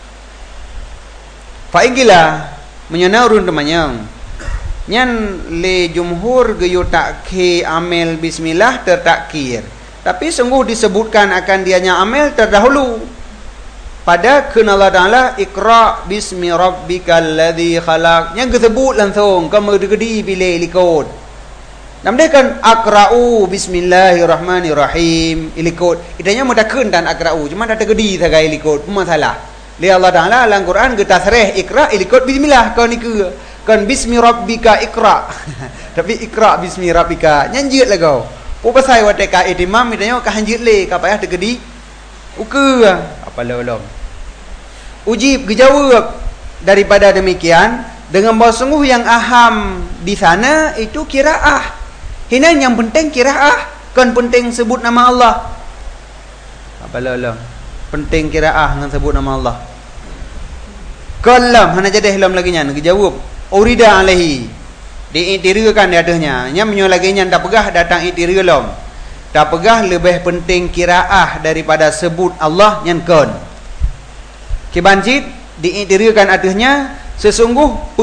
Fa ingila menyona urun temannya. Nyan le jumhur geyu takkhi amel bismillah tertakkir. Tapi sungguh disebutkan akan dianya amel terdahulu. Pada kena Allah Ta'ala Iqra' bismi rabbikal ladzi khalaq. Yang disebut langsung kamu gede pilih likut. Namanya kan Aqra'u bismillahirrahmanirrahim ilikut. Idanya mudakun dan Aqra'u, cuma dah tergedi sagai likut. Masalah. Li Allah Ta'ala dalam Quran kita sareh Iqra' ilikut bismillah kau ni ke. Kan bismi rabbika Iqra'. Tapi Iqra' bismi rabbika nyanjut lah kau. Pasal waktu ka ihtimam idanya ka hanjut le ka payah tergedi. Uke apa lolong. Ujib dijawab daripada demikian dengan bahawa sungguh yang aham di sana itu qiraah. Hinan yang penting qiraah, kan penting sebut nama Allah. Apa lolong. Penting qiraah dengan sebut nama Allah. Kalam hana jadi lam lagi nya dijawab urida alaihi. diiktirkan di atasnya. Nya menyo lagi nya dak pegah datang iktir lom. Dak pegah lebih penting kiraah daripada sebut Allah nyan kon. Kibancit diiktirkan atasnya sesungguh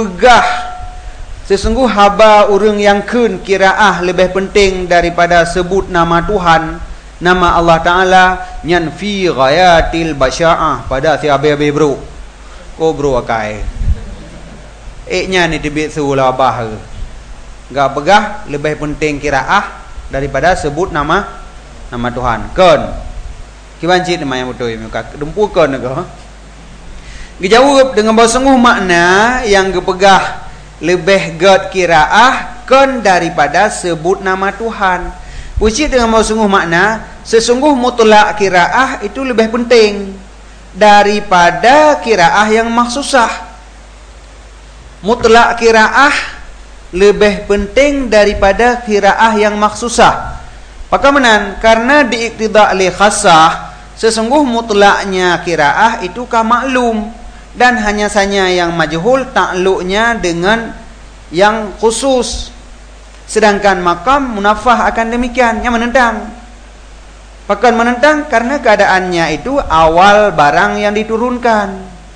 haba urang yang kun kiraah lebih penting daripada sebut nama Tuhan, nama Allah Ta'ala nyan fi ghayatil basya'ah pada si abe-abe bro. Ko bro akai. Nya ni tibit sulah bah. Gak pegah lebih penting kiraah daripada sebut nama Tuhan. Kon. Kibancit nama yang betul muka dempu kon ke. Dijawab dengan bersungguh makna yang gepegah lebih god kiraah kon daripada sebut nama Tuhan. Puji dengan bersungguh makna sesungguh mutlak kiraah itu lebih penting daripada kiraah yang maksusah. Mutlak kiraah lebih penting daripada kiraah yang maksusah. Bagaimana? Karena diiktida li khassah, sesungguh mutlaknya kiraah itu ka maklum. Dan hanya saja yang majhul takluknya dengan yang khusus. Sedangkan makam munafah akan demikian, yang menentang. Bahkan menentang karena keadaannya itu awal barang yang diturunkan.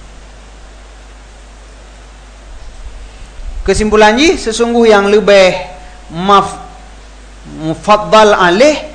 Kesimpulannya sesungguh yang lebih mufaddal alih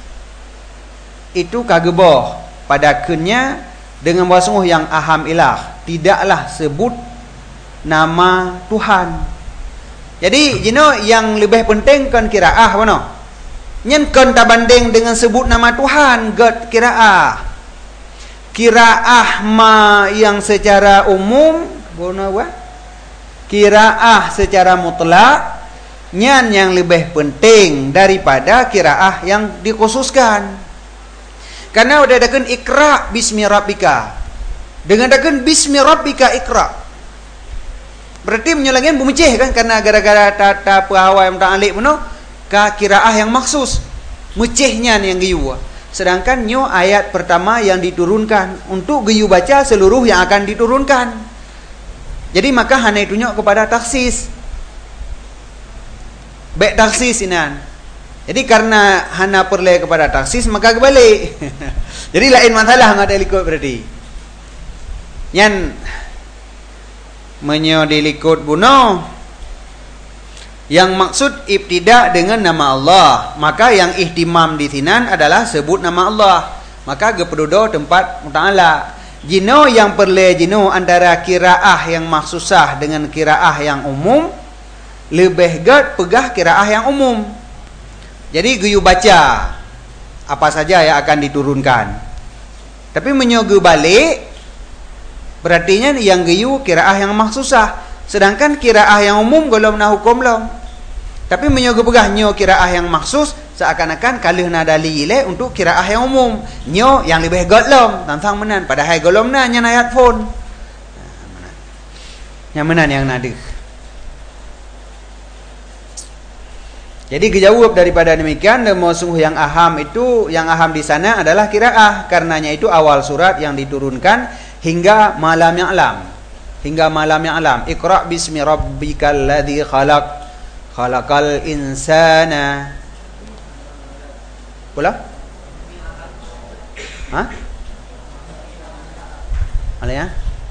itu kageboh pada kenya dengan bersungguh yang aham ilah. Tidaklah sebut nama Tuhan. Jadi jino yang lebih penting kan kiraah mana? Nyen kan tak banding dengan sebut nama Tuhan god kiraah. Kiraah ma yang secara umum bona wa? Kiraah secara mutlak nyen yang lebih penting daripada kiraah yang dikhususkan. Karena udah adakan ikra bismi rabbika. Dengan dakan bismi rabbika ikra. Berarti menyelangin bumiceh kan, karena gara-gara tata pahawai muta'alliq puno ka kiraah yang maksus. Mecehnya yang giyu. Sedangkan nyo ayat pertama yang diturunkan untuk giyu baca seluruh yang akan diturunkan. Jadi maka hanya ditunjuk kepada taksis. Baik taksis inan. Jadi karena hana perle kepada taksis maka kebalik. Jadi lain masalah ngada likut berarti. Yang menyodilikut bunuh yang maksud ibtidak dengan nama Allah, maka yang ihtimam di sinan adalah sebut nama Allah. Maka gepedudo tempat muta'ala. Jino yang perle jino antara kiraah yang maksusah dengan kiraah yang umum, lebih gad pegah kiraah yang umum. Jadi guyu baca apa saja yang akan diturunkan. Tapi menyogu balik berartinya yang giyu kiraah yang maksusah. Sedangkan kiraah yang umum golom na hukum lom. Tapi menyogo pegah nyo kiraah yang maksus seakan-akan kalih na dalile untuk kiraah yang umum. Nyo yang lebih golom tantang menan padahal golom na nya ayat phone. Yang menan yang nadih. Jadi kejawab daripada demikian dan sungguh yang aham itu, yang aham di sana adalah kiraah, karenanya itu awal surat yang diturunkan hingga malam yang alam. Hingga malam yang alam. Iqra bismi rabbikal ladzi khalaq. Khalaqal insana. Pula? Hah? Ala ya?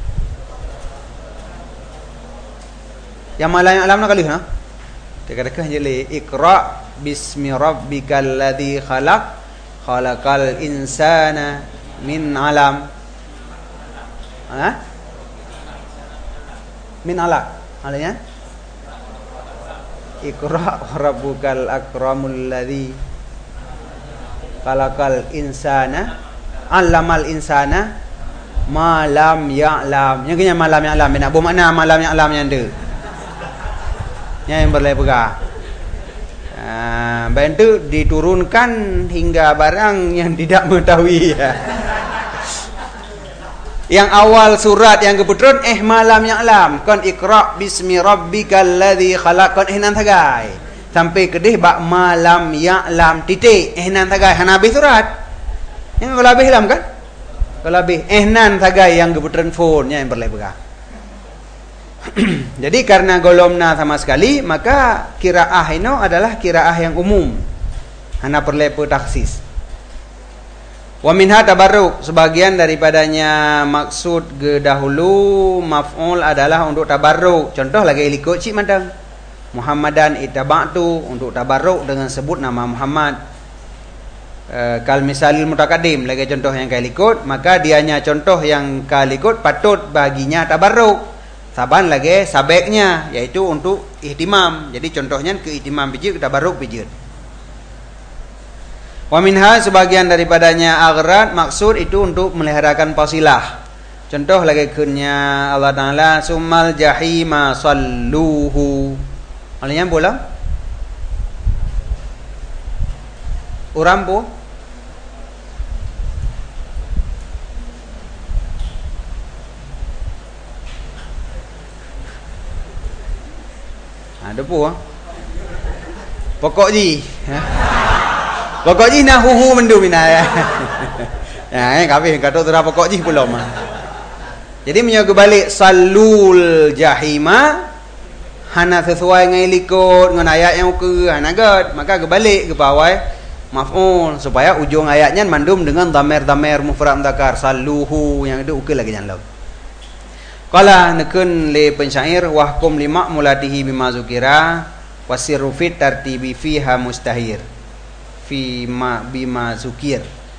Yang malam yang alam nak kali ha? Dekat-dekat je le. Iqra bismi rabbikal ladzi khalaq. Khalaqal insana min alam. Ha? Min alaq. Alanya? Iqra rabbukal akramul ladzi khalaqal insana 'allamal insana ma lam ya'lam. Yang kena malam ya'lam nak bermakna malam ya'lam yang ada. Yang berlai pegah. Bantu diturunkan hingga barang yang tidak mengetahui. Yang awal surat yang keputrun malam yang alam kon iqra bismi rabbikal ladzi khalaq kon nan tagai sampai kedih bak malam ya'lam titik nan tagai han habis surat yang kalau habis lam kan kalau habis nan tagai yang keputrun phone yang berlai pegah Jadi karena golomna sama sekali, maka kiraah ini adalah kiraah yang umum. Hana perlepo taksis. Wa minha tabarruk, sebagian daripadanya maksud ke dahulu maf'ul adalah untuk tabarruk. Contoh lagi ikut cik mandang. Muhammadan ittaba'tu, untuk tabarruk dengan sebut nama Muhammad. Kal misalil mutaqaddim, lagi contoh yang kali ikut, maka dianya contoh yang kali ikut patut baginya tabarruk. Saban lagi sabeknya, yaitu untuk ihtimam. Jadi contohnya ke ihtimam biji, ke tabarruk biji. Wa minha, sebagian daripadanya aghrad, maksud itu untuk meliharakan fasilah. Contoh lagi kunnya Allah Ta'ala, summal jahima salluhu. Alanya bola? Urampu? Ada pu? Pokok ji. Pokok ji nak huhu mendu mina ya. Ya, kami kata tu dah pokok ji belum. Jadi menyoga balik salul jahima hana sesuai dengan likut dengan ayat yang ke hanagat, maka kebalik ke bawah maf'ul supaya ujung ayatnya mandum dengan dhamir mufrad mudzakkar saluhu yang itu ukil lagi jangan. Qala nekun li pensyair wahkum lima mulatihi bima zukira wasirru fit tartibi fiha mustahir. Bima zukir,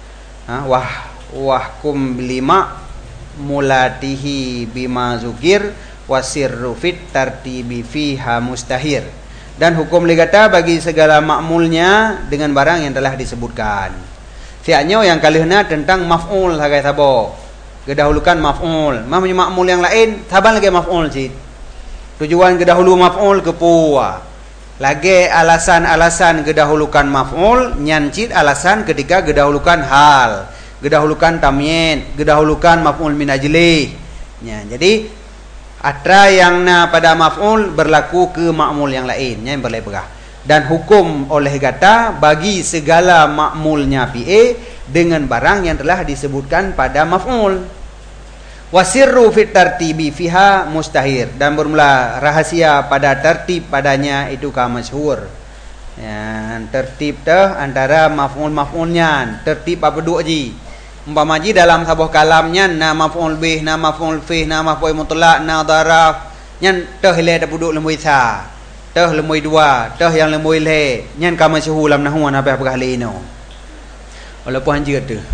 wahkum lima mulatihi bima zukir wasirru fit tartibi fiha mustahir, dan hukum ligata bagi segala makmulnya dengan barang yang telah disebutkan. Siaknya yang kalihna tentang maf'ul hagai sabo, kedahulukan maf'ul, makmul yang lain saban lagi maf'ul cit. Tujuan kedahulu maf'ul ke puwa. Lagi alasan-alasan kedahulukan maf'ul nyancit alasan ketika kedahulukan hal, kedahulukan tamyin, kedahulukan maf'ul min ajlih. Ya, jadi atra yang na pada maf'ul berlaku ke makmul yang lainnya yang berlepegah. Dan hukum oleh kata bagi segala makmulnya fi'e dengan barang yang telah disebutkan pada maf'ul. Wasirru fit tartibi fiha mustahir, dan bermula rahasia pada tertib padanya itu ka masyhur. Ya, tertib teh antara maf'ul-maf'ulnya, tertib apa dua ji. Umpama ji dalam sebuah kalamnya na maf'ul bih, na maf'ul fih, na maf'ul mutlaq, na dharaf, nyan teh le dapuduk lemui sa. Teh lemui dua, teh yang lemui le, nyan ka masyhur lam nahwu na apa kali ino. Walaupun anjir tu.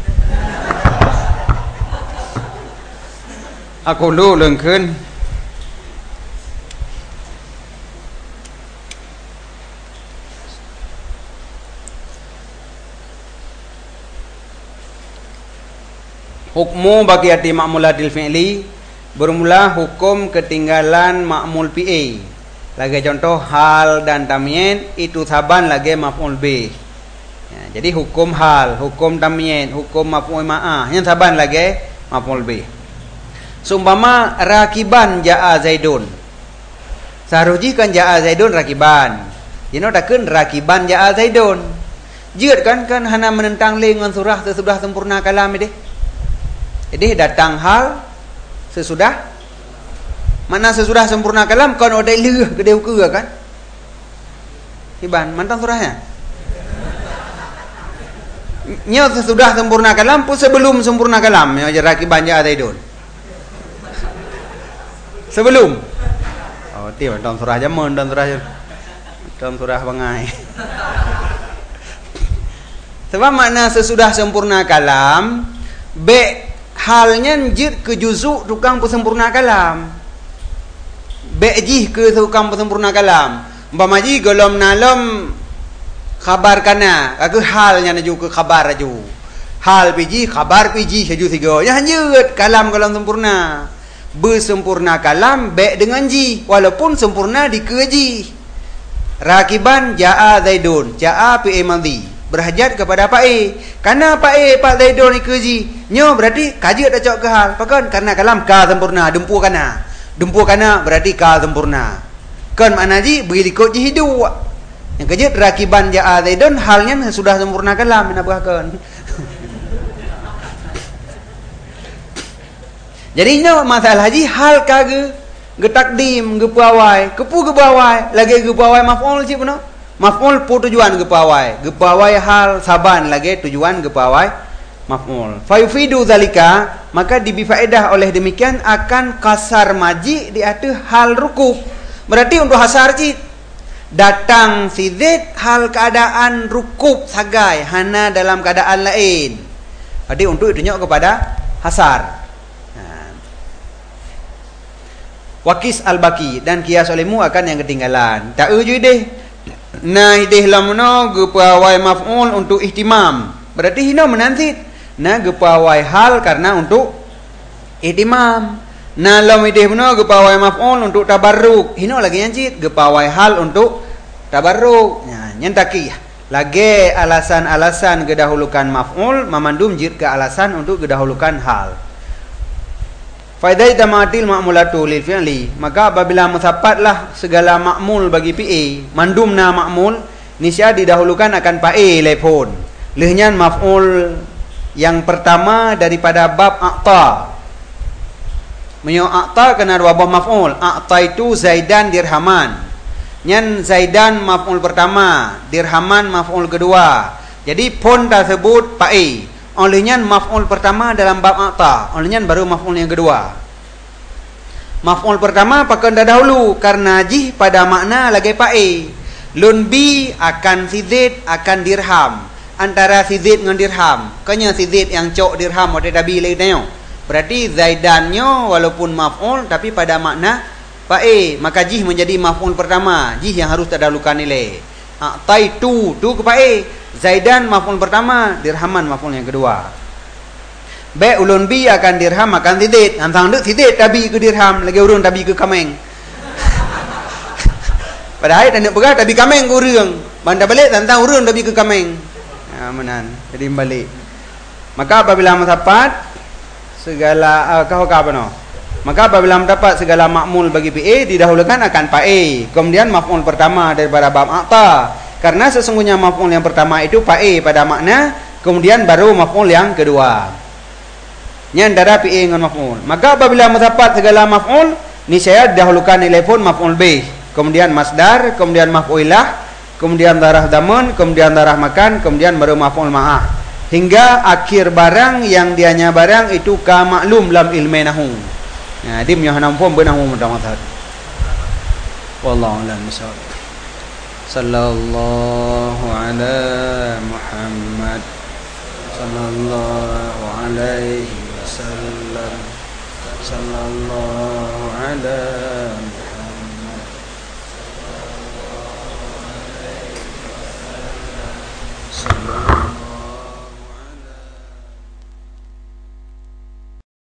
Aku lu lengkeun hukmu baqiyati ma'mulatil fi'li, bermula hukum ketinggalan ma'mul fi'il. Lagi contoh hal dan tamyin itu saban lagi maf'ul bih. Ya, jadi hukum hal, hukum tamyin, hukum maf'ul ma'ah yang saban lagi maf'ul bih. Sumpama rakiban ja'a zaidun, saruji kan ja'a zaidun rakiban, jino takun rakiban ja'a zaidun. Jeut kan hana menentang dengan surah sesudah sempurna kalam ini. Jadi datang hal sesudah, mana sesudah sempurna kalam kan ada leuh gede ukur kan. Iban mantang surahnya. Nya sesudah sempurna kalam pun sebelum sempurna kalam ya rakiban ja'a zaidun. Sebelum tiap dalam surah jamun, dalam surah bangai. Sebab makna sesudah sempurna kalam be halnya jid ke juzuk tukang pesempurna kalam, be jih ke tukang pesempurna kalam. Umpama ji golom nalom khabar kana aku halnya naju ke khabar aju, hal piji khabar piji saju tiga ya hanjut kalam sempurna. Bersempurna kalam be dengan ji, walaupun sempurna di keji. Rakiban ja'a zaidun, ja'a fi'il madhi, berhajat kepada pak e. Karena pak zaidun ni keji, nyo berarti kaji tak cok ke hal. Pakan karena kalam ka sempurna, dempu kana berarti ka sempurna. Kan makna ji beri likut ji hidu. Yang kejut rakiban ja'a zaidun halnya sudah sempurna kalam menabahkan. Jadi nya masalah haji hal kage Getakdim gepawai, kepu gepawai, lagi gepawai maf'ul cik benar. Maf'ul pu tujuan gepawai. Gepawai hal saban lagi tujuan gepawai maf'ul. Fa yufidu zalika, maka dibifaedah oleh demikian akan kasar maji di atas hal rukub. Berarti untuk hasar cik datang si zid hal keadaan rukub sagai hana dalam keadaan lain. Jadi untuk ditunjuk kepada hasar. Wakis al-baki dan kias olehmu akan yang ketinggalan. Tak uju deh. Nah ideh lamno gepawai maf'ul untuk ihtimam. Berarti hino menansit. Nah gepawai hal karena untuk ihtimam. Nah lam ideh mno gepawai maf'ul untuk tabarruk. Hino lagi nyancit gepawai hal untuk tabarruk. Nah nyentaki lagi alasan-alasan gedahulukan maf'ul memandum jid ke alasan untuk gedahulukan hal. Faedah tamatil ma'mulatu lil fi'li, maka apabila musabbatlah segala ma'mul bagi fi'i, mandumna ma'mul nisya didahulukan akan fa'i lepon. Lehnya maf'ul yang pertama daripada bab a'ta. Menyo a'ta kena dua bab maf'ul. A'ta itu Zaidan dirhaman. Nyan Zaidan maf'ul pertama, dirhaman maf'ul kedua. Jadi pon tersebut fa'i. Olehnya maf'ul pertama dalam bab a'ta, olehnya baru maf'ul yang kedua. Maf'ul pertama pakai dahulu karena jih pada makna lagi fa'i. Lun bi akan sizid akan dirham. Antara sizid dengan dirham. Kanya sizid yang cok dirham atau tabi lagi tanya. Berarti zaidannya walaupun maf'ul tapi pada makna fa'i, maka jih menjadi maf'ul pertama. Jih yang harus terdahulukan nilai. A'ta itu ke fa'i. Zaidan maf'ul pertama, dirhaman maf'ul yang kedua. Be ulun bi akan dirham akan sidid. Antang dek sidid tabi ke dirham, lagi urun tabi ke kameng. Padahal tak nak pegah tabi kameng ke urang. Banda balik tantang urun tabi ke kameng. Ya menan. Jadi balik. Maka apabila mendapat segala kau apa no? Maka apabila mendapat segala makmul bagi PA didahulukan akan fa'i. Kemudian maf'ul pertama daripada bab a'ta. Karena sesungguhnya maf'ul yang pertama itu fa'i pada makna, kemudian baru maf'ul yang kedua. Yang antara fa'i dengan maf'ul. Maka apabila mendapat segala maf'ul, niscaya dahulukan nilai pun maf'ul bih, kemudian masdar, kemudian maf'ulilah, kemudian darah damun, kemudian darah makan, kemudian baru maf'ul ma'ah. Hingga akhir barang yang dianya barang itu ka maklum lam ilmi nahu. Ya, dim yang nampum benahu mudah-mudahan. Wallahu a'lam bishawab. Sallallahu ala Muhammad sallallahu alaihi wasallam sallallahu ala